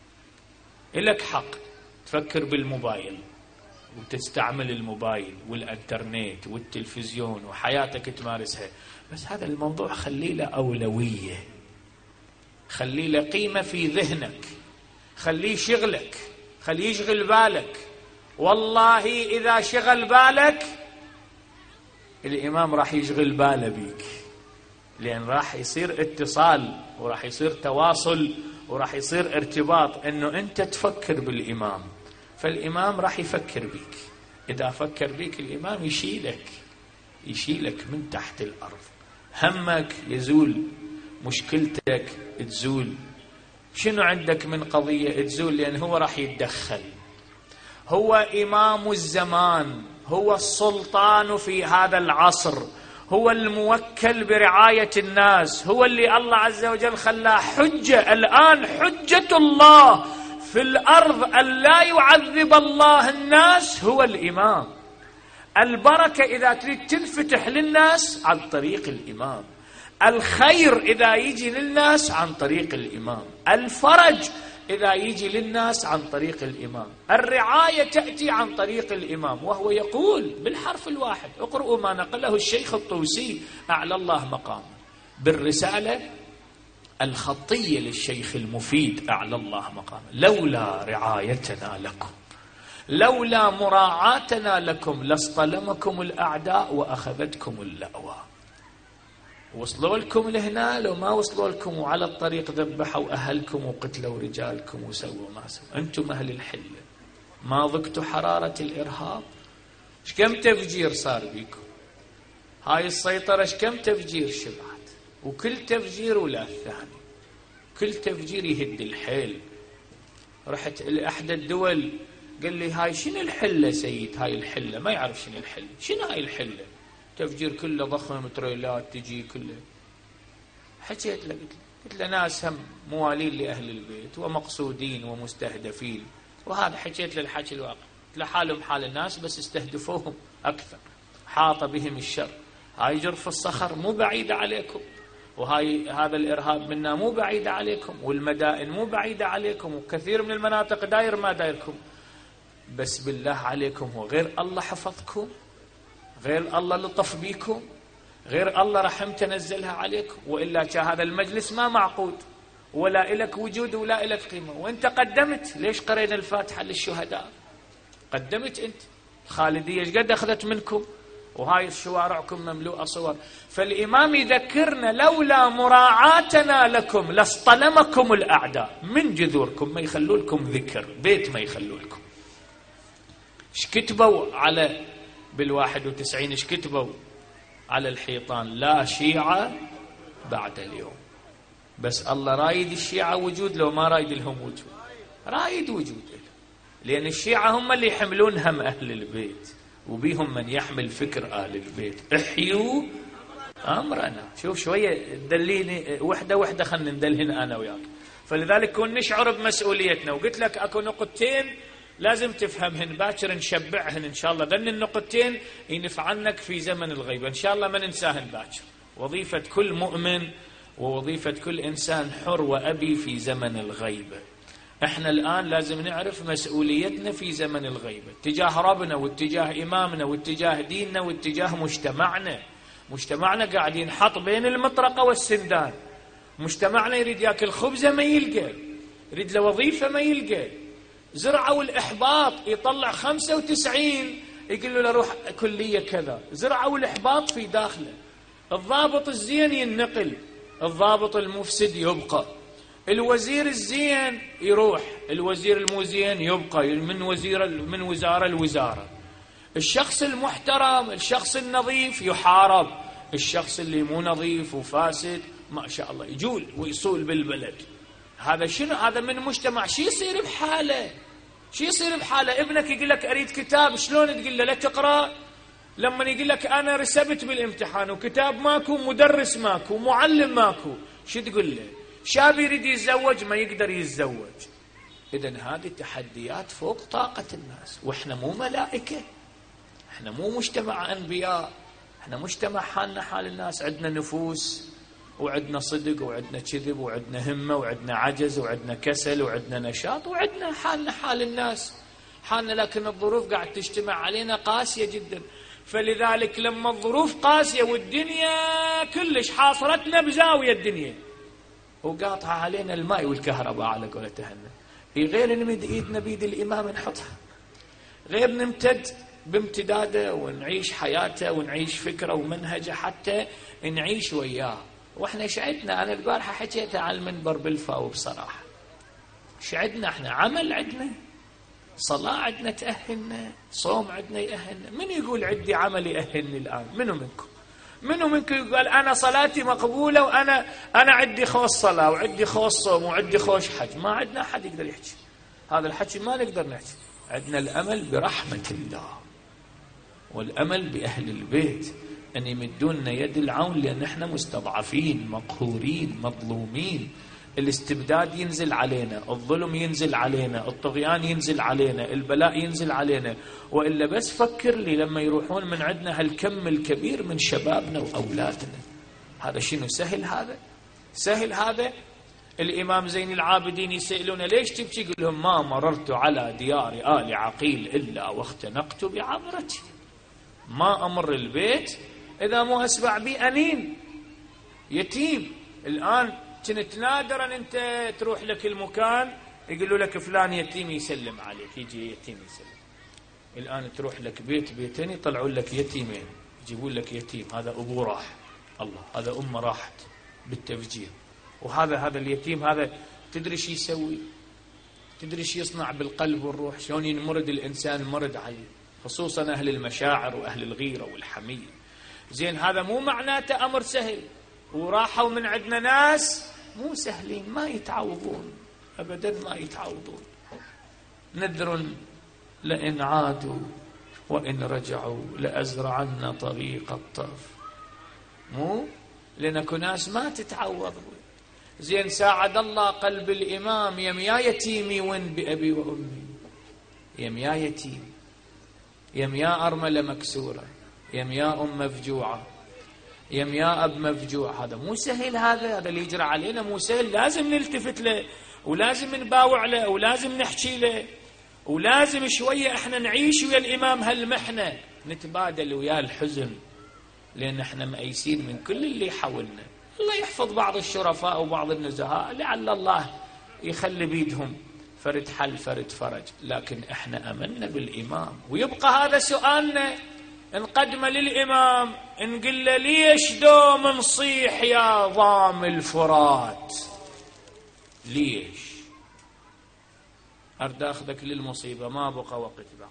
إلك حق تفكر بالموبايل وتستعمل الموبايل والانترنت والتلفزيون وحياتك تمارسها، بس هذا الموضوع خليه له أولوية، خليه له قيمة في ذهنك، خليه شغلك، خليه يشغل بالك. والله إذا شغل بالك الإمام راح يشغل باله بيك، لأن راح يصير اتصال وراح يصير تواصل وراح يصير ارتباط، أنه أنت تفكر بالإمام، فالإمام راح يفكر بيك. إذا فكر بيك الإمام يشيلك يشيلك من تحت الأرض، همك يزول، مشكلتك تزول، شنو عندك من قضية تزول، لأن هو راح يتدخل. هو إمام الزمان، هو السلطان في هذا العصر، هو الموكل برعاية الناس، هو اللي الله عز وجل خلاه حجة. الآن حجة الله في الأرض أن لا يعذب الله الناس هو الإمام. البركة إذا تريد تنفتح للناس عن طريق الإمام، الخير إذا يجي للناس عن طريق الإمام، الفرج إذا يجي للناس عن طريق الإمام، الرعاية تأتي عن طريق الإمام. وهو يقول بالحرف الواحد، اقرؤوا ما نقله الشيخ الطوسي أعلى الله مقامه بالرسالة الخطية للشيخ المفيد أعلى الله مقامه: لولا رعايتنا لكم، لولا مراعاتنا لكم، لاصطلمكم الأعداء وأخذتكم اللأوى. وصلوا لكم لهنا، لو ما وصلوا لكم وعلى الطريق ذبحوا أهلكم وقتلوا رجالكم وسووا ما سووا. أنتم أهل الحلة ما ذقتوا حرارة الإرهاب؟ ايش كم تفجير صار بيكم؟ هاي السيطرة ايش كم تفجير شبعت، وكل تفجير ولا الثاني، كل تفجير يهد الحيل. رحت لأحد الدول قال لي: هاي شنو الحلة سيد؟ هاي الحلة ما يعرف شنو الحلة. شنو هاي الحلة؟ تفجير كله ضخم، تريلات تجي كله. حكيت له، قلت له ناس هم موالين لأهل البيت ومقصودين ومستهدفين، وهذا حكيت له الحكي الواقع. قلت له حالهم حال الناس بس استهدفوهم أكثر، حاط بهم الشر. هاي جرف الصخر مو بعيدة عليكم، وهاي هذا الإرهاب منا مو بعيدة عليكم، والمدائن مو بعيدة عليكم، وكثير من المناطق داير ما دايركم. بس بالله عليكم، هو غير الله حفظكم؟ غير الله لطف بيكم؟ غير الله رحمته نزلها عليكم؟ وإلا كان هذا المجلس ما معقود، ولا إلك وجود ولا إلك قيمة. وانت قدمت، ليش قرينا الفاتحة للشهداء؟ قدمت انت. خالدية ايش قد أخذت منكم؟ وهاي شوارعكم مملوءة صور. فالإمام يذكرنا: لولا مراعاتنا لكم لاصطلمكم الأعداء. من جذوركم ما يخلوا لكم ذكر، بيت ما يخلوا لكم. ايش كتبوا على بالواحد وتسعين؟ ايش كتبوا على الحيطان؟ لا شيعة بعد اليوم. بس الله رايد الشيعة وجود، لو ما رايد لهم وجود؟ رايد وجود لهم، لأن الشيعة هم اللي يحملون هم أهل البيت، وبيهم من يحمل فكر أهل البيت. احيوا أمرنا. شوف شوية دليني وحدة وحدة، خلنا ندلهن أنا وياك. فلذلك كون نشعر بمسؤوليتنا. وقلت لك أكو نقطتين لازم تفهمهن باكر، نشبعهن إن شاء الله. ذن النقطتين ينفعنك في زمن الغيبة إن شاء الله، ما ننساهن باكر. وظيفة كل مؤمن ووظيفة كل إنسان حر وأبي في زمن الغيبة. احنا الآن لازم نعرف مسؤوليتنا في زمن الغيبة تجاه ربنا واتجاه إمامنا واتجاه ديننا واتجاه مجتمعنا. مجتمعنا قاعد ينحط بين المطرقة والسندان. مجتمعنا يريد ياكل خبزة ما يلقى، يريد له وظيفة ما يلقى. زرعوا الإحباط، يطلع خمسة وتسعين يقول له روح كلية كذا. زرعوا الإحباط في داخله. الضابط الزين ينقل، الضابط المفسد يبقى. الوزير الزين يروح، الوزير المو زين يبقى من وزير من وزارة لوزارة. الشخص المحترم الشخص النظيف يحارب، الشخص اللي مو نظيف وفاسد ما شاء الله يجول ويصول بالبلد. هذا شنو؟ هذا من مجتمع. شي يصير بحاله؟ شي يصير بحاله؟ ابنك يقول لك اريد كتاب، شلون تقول له لا تقرا؟ لما يقول لك انا رسبت بالامتحان وكتاب ماكو، مدرس ماكو، معلم ماكو، شو تقول له؟ شاب يريد يتزوج ما يقدر يتزوج. اذن هذه تحديات فوق طاقة الناس، واحنا مو ملائكة، احنا مو مجتمع انبياء، احنا مجتمع حالنا حال الناس. عندنا نفوس وعندنا صدق وعندنا كذب وعندنا همة وعندنا عجز وعندنا كسل وعندنا نشاط وعندنا حالنا حال الناس حالنا، لكن الظروف قاعد تجتمع علينا قاسية جدا. فلذلك لما الظروف قاسية والدنيا كلش حاصرتنا بزاوية الدنيا وقاطعة علينا الماء والكهرباء على قولة هنا، غير نمد ايدنا بيد الامام نحطها، غير نمتد بامتداده ونعيش حياته ونعيش فكره ومنهجه حتى نعيش وياه. واحنا شعدنا، انا البارحه حكيتها على المنبر بالفا وبصراحه، شعدنا احنا عمل عندنا، صلاه عندنا تاهلنا، صوم عندنا يأهلنا. من يقول عندي عمل يأهلني الان؟ منو منكم؟ منو منكم يقول انا صلاتي مقبوله وانا انا عندي خوش صلاه وعندي خوش صوم وعندي خوش حج؟ ما عندنا احد يقدر يحكي هذا الحكي، ما نقدر نحكي. عندنا الامل برحمه الله والامل باهل البيت ان يمدوننا يد العون، لان احنا مستضعفين مقهورين مظلومين. الاستبداد ينزل علينا، الظلم ينزل علينا، الطغيان ينزل علينا، البلاء ينزل علينا. وإلا بس فكر لي لما يروحون من عندنا هالكم الكبير من شبابنا وأولادنا، هذا شنو سهل؟ هذا سهل؟ هذا الإمام زين العابدين يسألون ليش تبكي؟ يقول لهم ما مررت على ديار آل عقيل إلا واختنقت بعبرتي. ما أمر البيت إذا مو أسبع بي أنين يتيم. الآن كنت نادرا أنت تروح لك المكان يقولوا لك فلان يتيم يسلم عليك، يجي يتيم يسلم. الآن تروح لك بيت بيتين يطلعون لك يتيمين، يجيبون لك يتيم، هذا أبوه راح، الله هذا أمه راحت بالتفجير، وهذا هذا اليتيم هذا تدري شو يسوي؟ تدري شو يصنع بالقلب والروح؟ شلون ينمرد الإنسان مرد عليه، خصوصا أهل المشاعر وأهل الغيرة والحمية. زين هذا مو معناته أمر سهل، وراحوا من عندنا ناس مو سهلين ما يتعوضون أبدا، ما يتعوضون. نذر لئن عادوا وإن رجعوا لأزرعن طريق الطرف، مو لأنكو ناس ما تتعوض. زين ساعد الله قلب الإمام، يميا يتيمي وين بأبي وأمي، يميا يتيم، يميا أرملة مكسورة، يميا أم مفجوعة، يميا أب مفجوع. هذا مو سهل، هذا هذا اللي يجرى علينا مو سهل. لازم نلتفت له ولازم نباوع له ولازم نحكي له ولازم شوية احنا نعيش ويا الإمام هالمحنة، نتبادل ويا الحزن، لأن احنا مأيسين من كل اللي حولنا. الله يحفظ بعض الشرفاء وبعض النزهاء، لعل الله يخلي بيدهم فرد حل فرد فرج، لكن احنا أمنا بالإمام. ويبقى هذا سؤالنا، نقدم للإمام نقول له ليش دوم نصيح يا ضام الفرات؟ ليش؟ أرد أخذك للمصيبة ما بقى وقت بعد.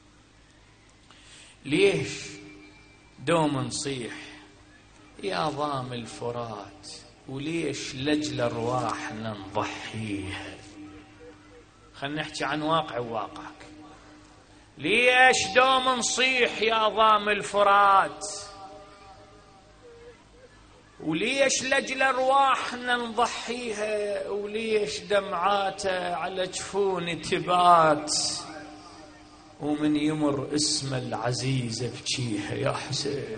ليش دوم نصيح يا ضام الفرات؟ وليش لجل أرواحنا نضحيها؟ خلنا نحكي عن واقع وواقعك. ليش دوم نصيح يا ضام الفرات؟ وليش لجل أرواحنا نضحيها؟ وليش دمعاته على جفون تبات؟ ومن يمر اسم العزيز ابكيها يا حسين.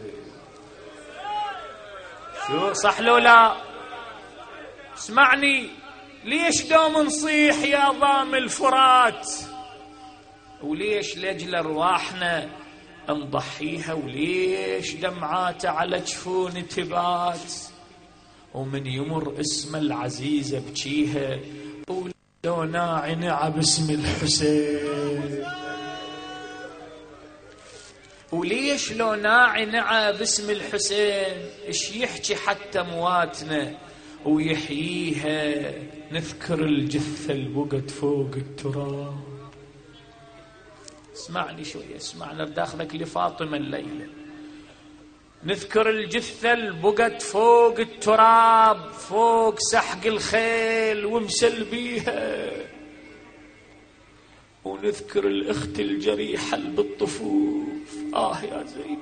شو صح لو لا؟ اسمعني، ليش دوم نصيح يا ضام الفرات؟ وليش لجل أرواحنا نضحيها؟ وليش دمعاته على جفون تبات؟ ومن يمر اسم العزيز ابكيها. ولو ناعنع باسم الحسين. وليش لو ناعنع باسم الحسين ايش يحكي حتى مواتنا؟ ويحييها. نذكر الجثة اللي بقت فوق التراب. اسمعني شوية، اسمعنا بداخلك لفاطمة الليلة. نذكر الجثة اللي بقت فوق التراب، فوق سحق الخيل ومسلبيها. ونذكر الأخت الجريحة اللي بالطفوف، آه يا زينب.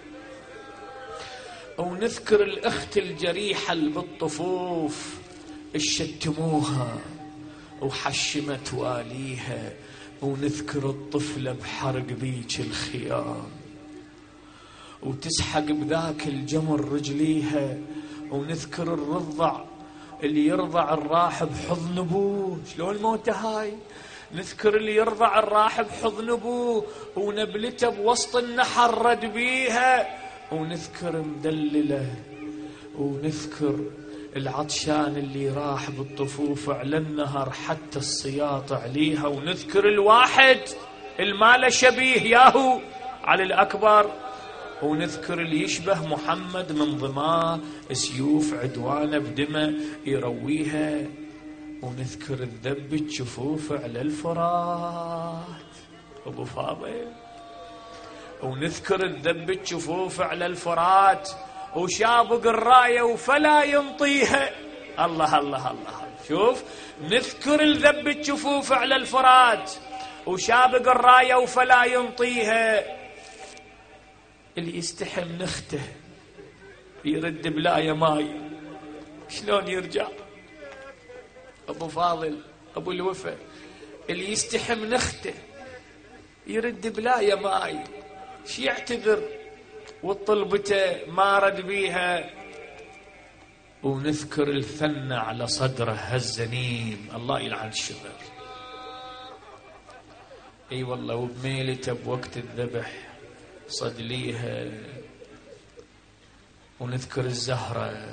ونذكر الأخت الجريحة اللي بالطفوف اشتموها وحشمت واليها. ونذكر الطفلة بحرق بيك الخيام وتسحق بذاك الجمر رجليها. ونذكر الرضع اللي يرضع الراح بحضن ابوه. شلون موته هاي؟ نذكر اللي يرضع الراح بحضن ابوه ونبلته بوسط النحر رد بيها. ونذكر مدلله. ونذكر العطشان اللي راح بالطفوف على النهر حتى السياط عليها. ونذكر الواحد المال شبيه ياهو علي الأكبر. ونذكر اللي يشبه محمد من ضماه سيوف عدوانه بدمه يرويها. ونذكر الذب تشوفوف على الفرات أبو فاضل. ونذكر الذب تشوفوف على الفرات وشابق الراية وفلا ينطيها. الله الله الله. شوف، نذكر الذب تشوفوف على الفرات وشابق الراية وفلا ينطيها. اللي يستحم نخته يرد بلاية ماي، شلون يرجع؟ أبو فاضل أبو الوفا، اللي يستحم نخته يرد بلاية ماي، شي يعتذر وطلبته ما رد بيها. ونذكر الثنى على صدره هالزنيم، الله يلعن الشغل. اي والله، وبميلته بوقت الذبح صدليها. ونذكر الزهرة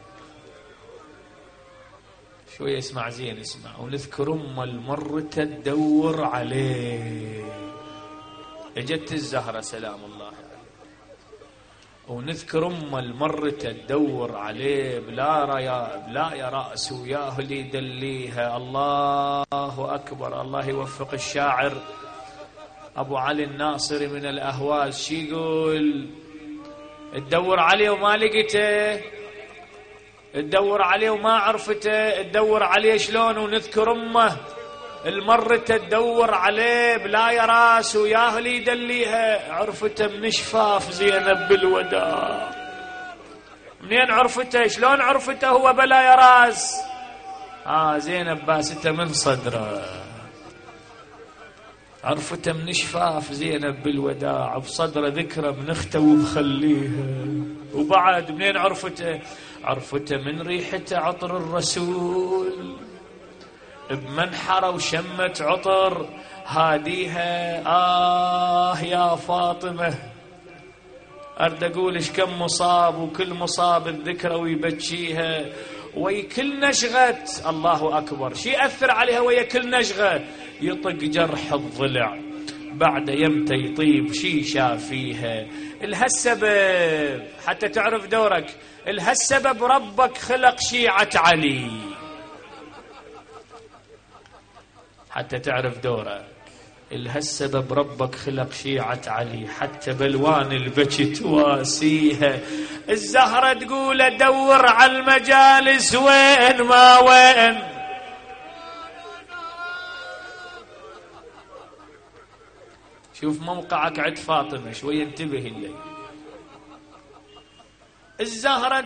شوية، اسمع زين اسمع. ونذكر أم المرة تدور عليه، اجت الزهرة سلام الله عليه. ونذكر أم المرة تدور عليه بلا ريا بلا يا رأس وياه اللي يدليها. الله أكبر. الله يوفق الشاعر أبو علي الناصري من الأهواز. شي يقول؟ تدور عليه وما لقيته، تدور عليه وما عرفته، تدور عليه شلون؟ ونذكر أمه المرة تدور عليه بلا يا راس وياه اللي يدليها. عرفته من شفاف زينب بالوداع. منين عرفته؟ شلون عرفته هو بلا يا راس؟ آه زينب باسته من صدره. عرفته من شفاف زينب بالوداع، بصدره ذكرى من اخته ومخليها. وبعد منين عرفته؟ عرفته من ريحته عطر الرسول بمنحرة وشمت عطر هاديها. آه يا فاطمة، أرد أقولش كم مصاب، وكل مصاب الذكرى ويبكيها. وي كل نشغة الله أكبر شي أثر عليها، ويا كل نشغة يطق جرح الضلع بعد يمتى يطيب شي شافيها. الهالسبب حتى تعرف دورك، الهالسبب ربك خلق شيعة علي حتى تعرف دورك. الهالسبب ربك خلق شيعة علي حتى بلوان البكي تواسيها. الزهرة تقول ادور على المجالس وين ما وين. شوف موقعك عند فاطمة شوية، انتبه الليل. الزهرة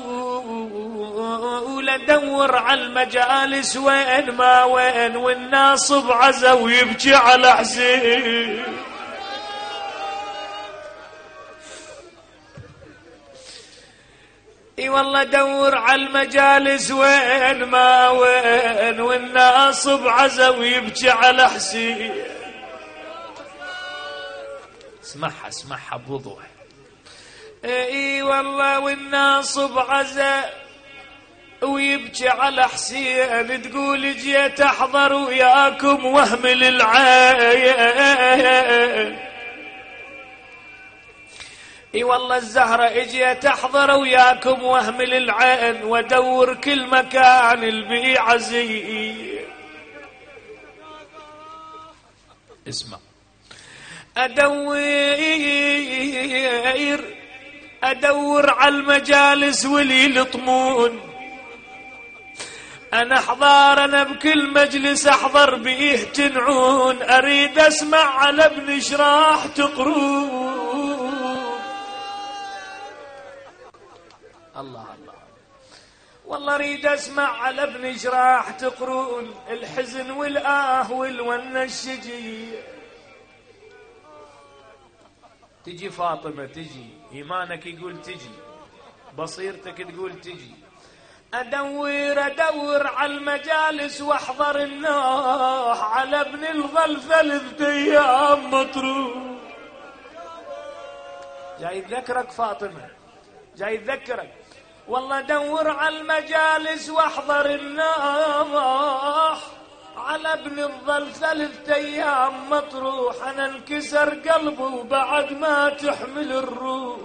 تقول ادور على المجالس وين ما وين، والناصب عزا ويبكي على حسين. اي والله دور على المجالس وين ما وين، والناصب عزا ويبكي على حسين. اسمعها اسمعها بوضوح. اي والله والناصب عزا ويبكي على حسين. تقول جيت احضر وياكم واهمل العين. اي والله الزهرة اجيت احضر وياكم واهمل العين وادور كل مكان البيع زي. اسمع، ادور ادور على المجالس واللي يلطمون، انا احضر انا بكل مجلس احضر بيه تنعون، اريد اسمع على ابن شراح تقرون. الله الله والله اريد اسمع على ابن شراح تقرون، الحزن والآه والونة الشجي. تجي فاطمة تجي، ايمانك يقول تجي، بصيرتك تقول تجي. ادور ادور على المجالس واحضر النوح، على ابن الظل ثلاث ايام مطروح. جاي يذكرك فاطمة، جاي يذكرك. والله ادور على المجالس واحضر النوح، على ابن الظل ثلاث ايام مطروح. انا انكسر قلبي وبعد ما تحمل الروح.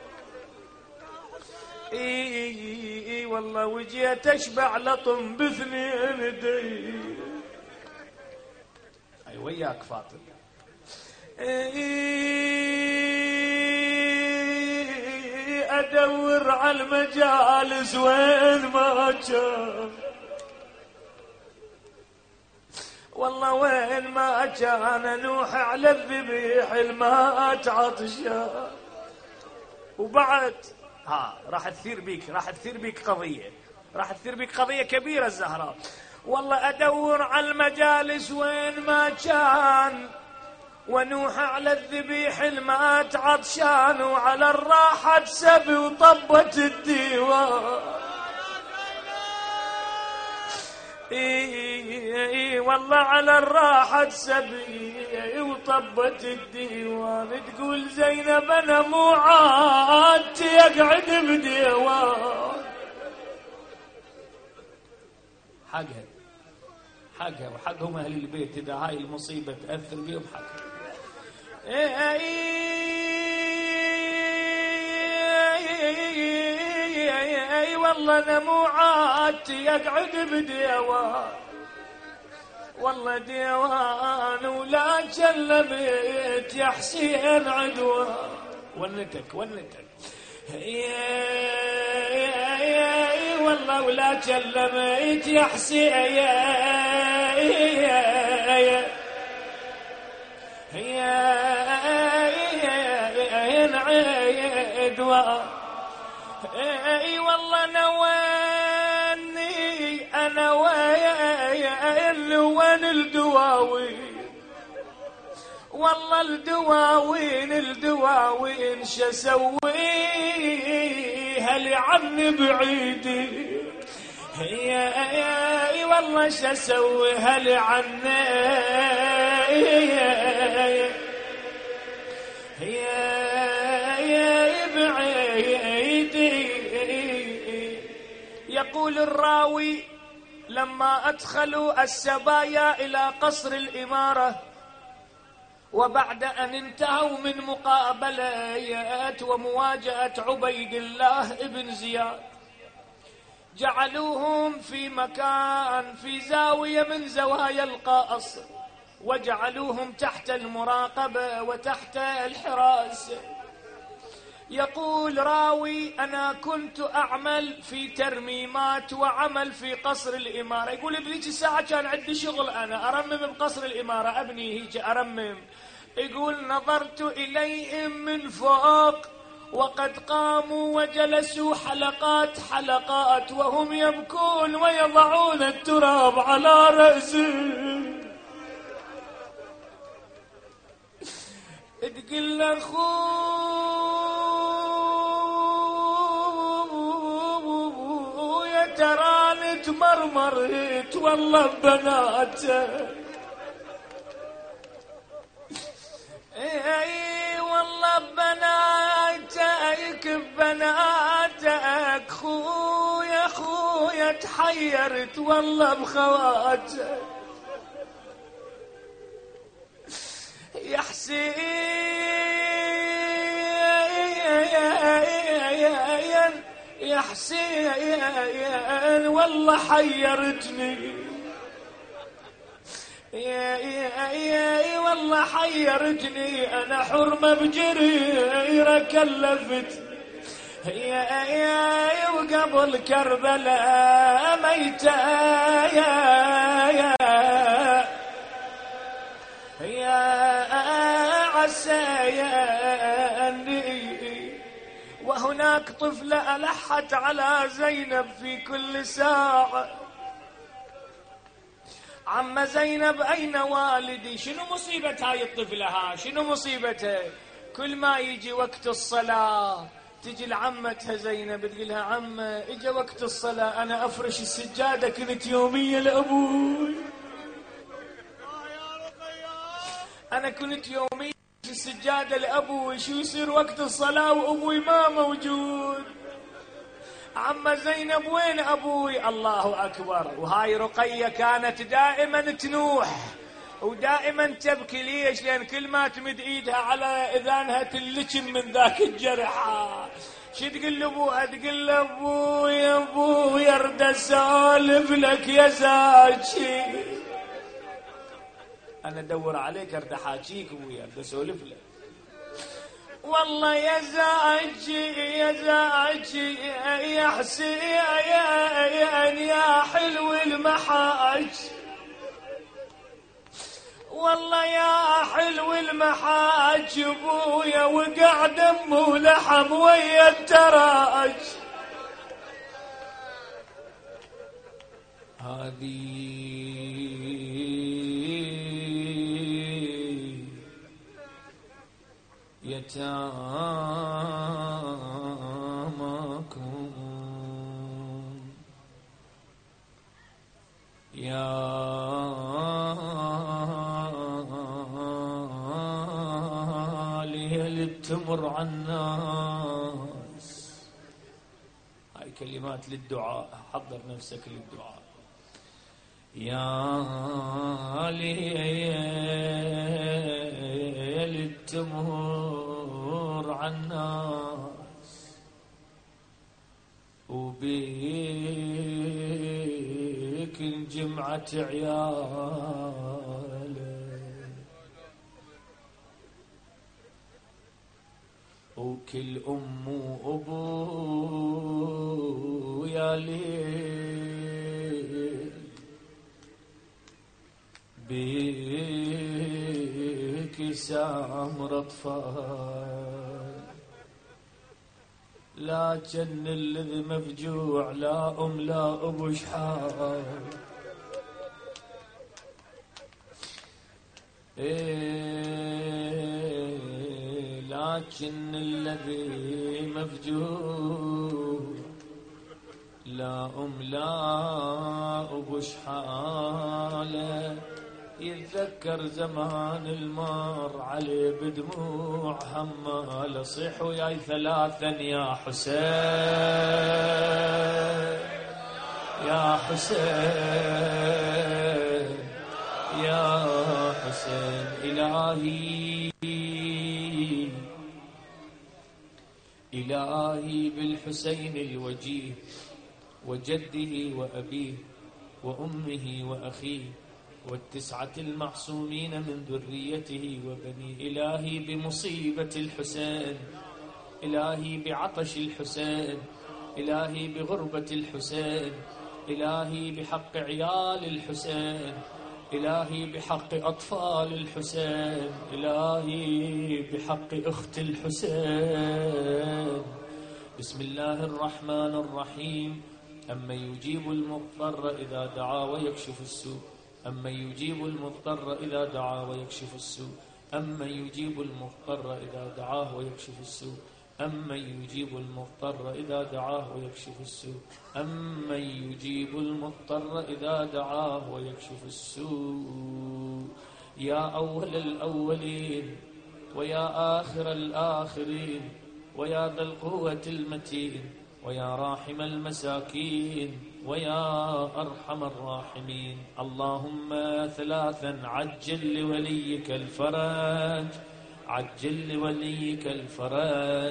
اي اي والله وجيت اشبع لطم باثنين يدي. اي وياك فاطمه. اي ادور على المجالس وين ما كان، والله وين ما كان انوح على الذبيح الماء عطشان. وبعد ها راح تثير بيك، راح تثير بيك قضية، راح تثير بيك قضية كبيرة الزهراء. والله أدور على المجالس وين ما كان، ونوح على الذبيح المات عطشان، وعلى الراحة سبي وطبت الديوان. اي والله على الراحة سبي وطبت الديوان. تقول زينب انا مو عادتي اقعد بديوان. حقها حقها وحقهم اهل البيت، اذا هاي المصيبة تأثر بهم حقها. اي والله انا مو عادتي اقعد بديوان، والله ديوان ولا كلمت يا حسين عدوان. ونتك ونتك اي والله ولا كلمت يا حسين عدوان. اي والله نواني انا وين وين الدواوين، والله الدواوين الدواوين شسويها لي عني بعيدي. اي والله شسويها لي عني يقول الراوي لما أدخلوا السبايا إلى قصر الإمارة، وبعد أن انتهوا من مقابلة ومواجهة عبيد الله ابن زياد، جعلوهم في مكان في زاوية من زوايا القصر، وجعلوهم تحت المراقبة وتحت الحراسة. يقول راوي أنا كنت أعمل في ترميمات وعمل في قصر الإمارة. يقول بذيك الساعة كان عندي شغل، أنا أرمم بقصر الإمارة، أبني هيك أرمم. يقول نظرت إليهم من فوق وقد قاموا وجلسوا حلقات حلقات وهم يبكون ويضعون التراب على رأسهم. تقول أخويا تراني تمرمرت والله ببناتك. اي والله ببناتك ببناتك خويا خويا تحيرت والله بخواتك. يا حسين يا حسين والله حيرتني، يا يا يا والله حيرتني، أنا حرمة بجريرة كلفت، يا يا وقبل كربلاء ميتة، يا يا يا عسى أني وهناك طفلة ألحت على زينب في كل ساعة، عم زينب أين والدي؟ شنو مصيبة هاي الطفلة ها؟ شنو مصيبتها؟ كل ما يجي وقت الصلاة تجي لعمتها زينب تقولها عمة اجا وقت الصلاة أنا أفرش السجادة كنت يومية لأبوي، أنا كنت يومية في السجادة لأبوي، شو يصير وقت الصلاة وأبوي ما موجود؟ عم زينب وين أبوي؟ الله أكبر. وهاي رقية كانت دائما تنوح ودائما تبكي، ليش؟ لأن كل ما تمد إيدها على إذانها تلجم من ذاك الجرح. شو تقول لأبوها؟ تقول له أبوي أبوي أرد أسولف لك يا زاجي، أنا أدور عليك أرد أحاكيك أبوي أرد أسولف لك، والله يا زاجي يا زاجي يا حسين يا حلو المحاج، والله يا حلو المحاج ابويا وقع دم ولحم ويا التراج. هذه يتاماكم يا ليل تمر عالناس. هاي كلمات للدعاء، حضر نفسك للدعاء. يا ليل تمر عالناس وبيك الجمعة عيالك وكل أم وأبو يا ليل بيك سامر أطفال، لكن الذي مفجوع لا أم لا أبو شحال. إيه لكن الذي مفجوع لا أم لا أبو شحال. يتذكر زمان المار عليه بدموع حمال، صيح وياي ثلاثا يا حسين يا حسين يا حسين. إلهي إلهي بالحسين الوجيه وجده وأبيه وأمه وأخيه والتسعة المعصومين من ذريته وبني، إلهي بمصيبة الحسين، إلهي بعطش الحسين، إلهي بغربة الحسين، إلهي بحق عيال الحسين، إلهي بحق أطفال الحسين، إلهي بحق أخت الحسين. بسم الله الرحمن الرحيم. أما يجيب المضطر إذا دعا ويكشف السوء، أما يجيب المضطر إذا دعا ويكشف السوء، أما يجيب المضطر إذا دعاه ويكشف السوء، أما يجيب المضطر إذا دعاه ويكشف السوء، أما يجيب المضطر إذا دعاه ويكشف السوء. يا أول الأولين ويا آخر الآخرين ويا ذا القوة المتين ويا راحم المساكين ويا أرحم الراحمين. اللهم ثلاثا عجل لوليك الفرج، عجل لوليك الفرج،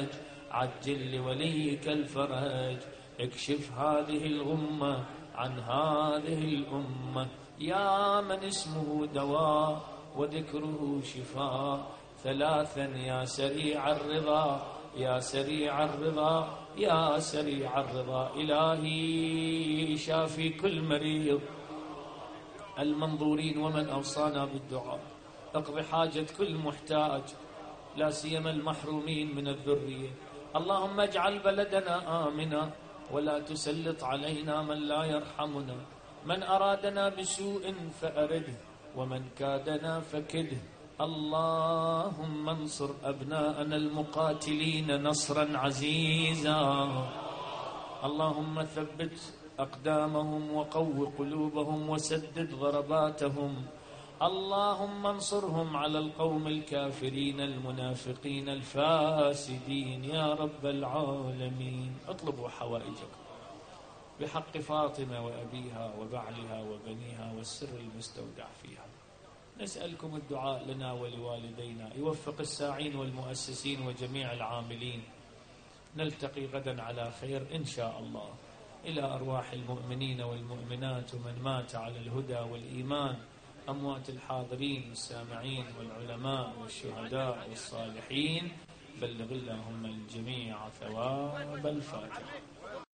عجل لوليك الفرج، اكشف هذه الغمة عن هذه الأمة. يا من اسمه دواء وذكره شفاء، ثلاثا يا سريع الرضا، يا سريع الرضا، يا سريع الرضا. إلهي شافي كل مريض، المنظورين ومن أوصانا بالدعاء، اقض حاجة كل محتاج، لا سيما المحرومين من الذرية. اللهم اجعل بلدنا آمنا، ولا تسلط علينا من لا يرحمنا. من أرادنا بسوء فأرده، ومن كادنا فكده. اللهم انصر أبناءنا المقاتلين نصرا عزيزا. اللهم ثبت أقدامهم وقو قلوبهم وسدد ضرباتهم. اللهم انصرهم على القوم الكافرين المنافقين الفاسدين يا رب العالمين. اطلبوا حوائجكم بحق فاطمة وأبيها وبعلها وبنيها والسر المستودع فيها. نسألكم الدعاء لنا ولوالدينا، يوفق الساعين والمؤسسين وجميع العاملين. نلتقي غدا على خير إن شاء الله. إلى أرواح المؤمنين والمؤمنات ومن مات على الهدى والإيمان، أموات الحاضرين والسامعين والعلماء والشهداء والصالحين، بلغ اللهم الجميع ثواب الفاتحة.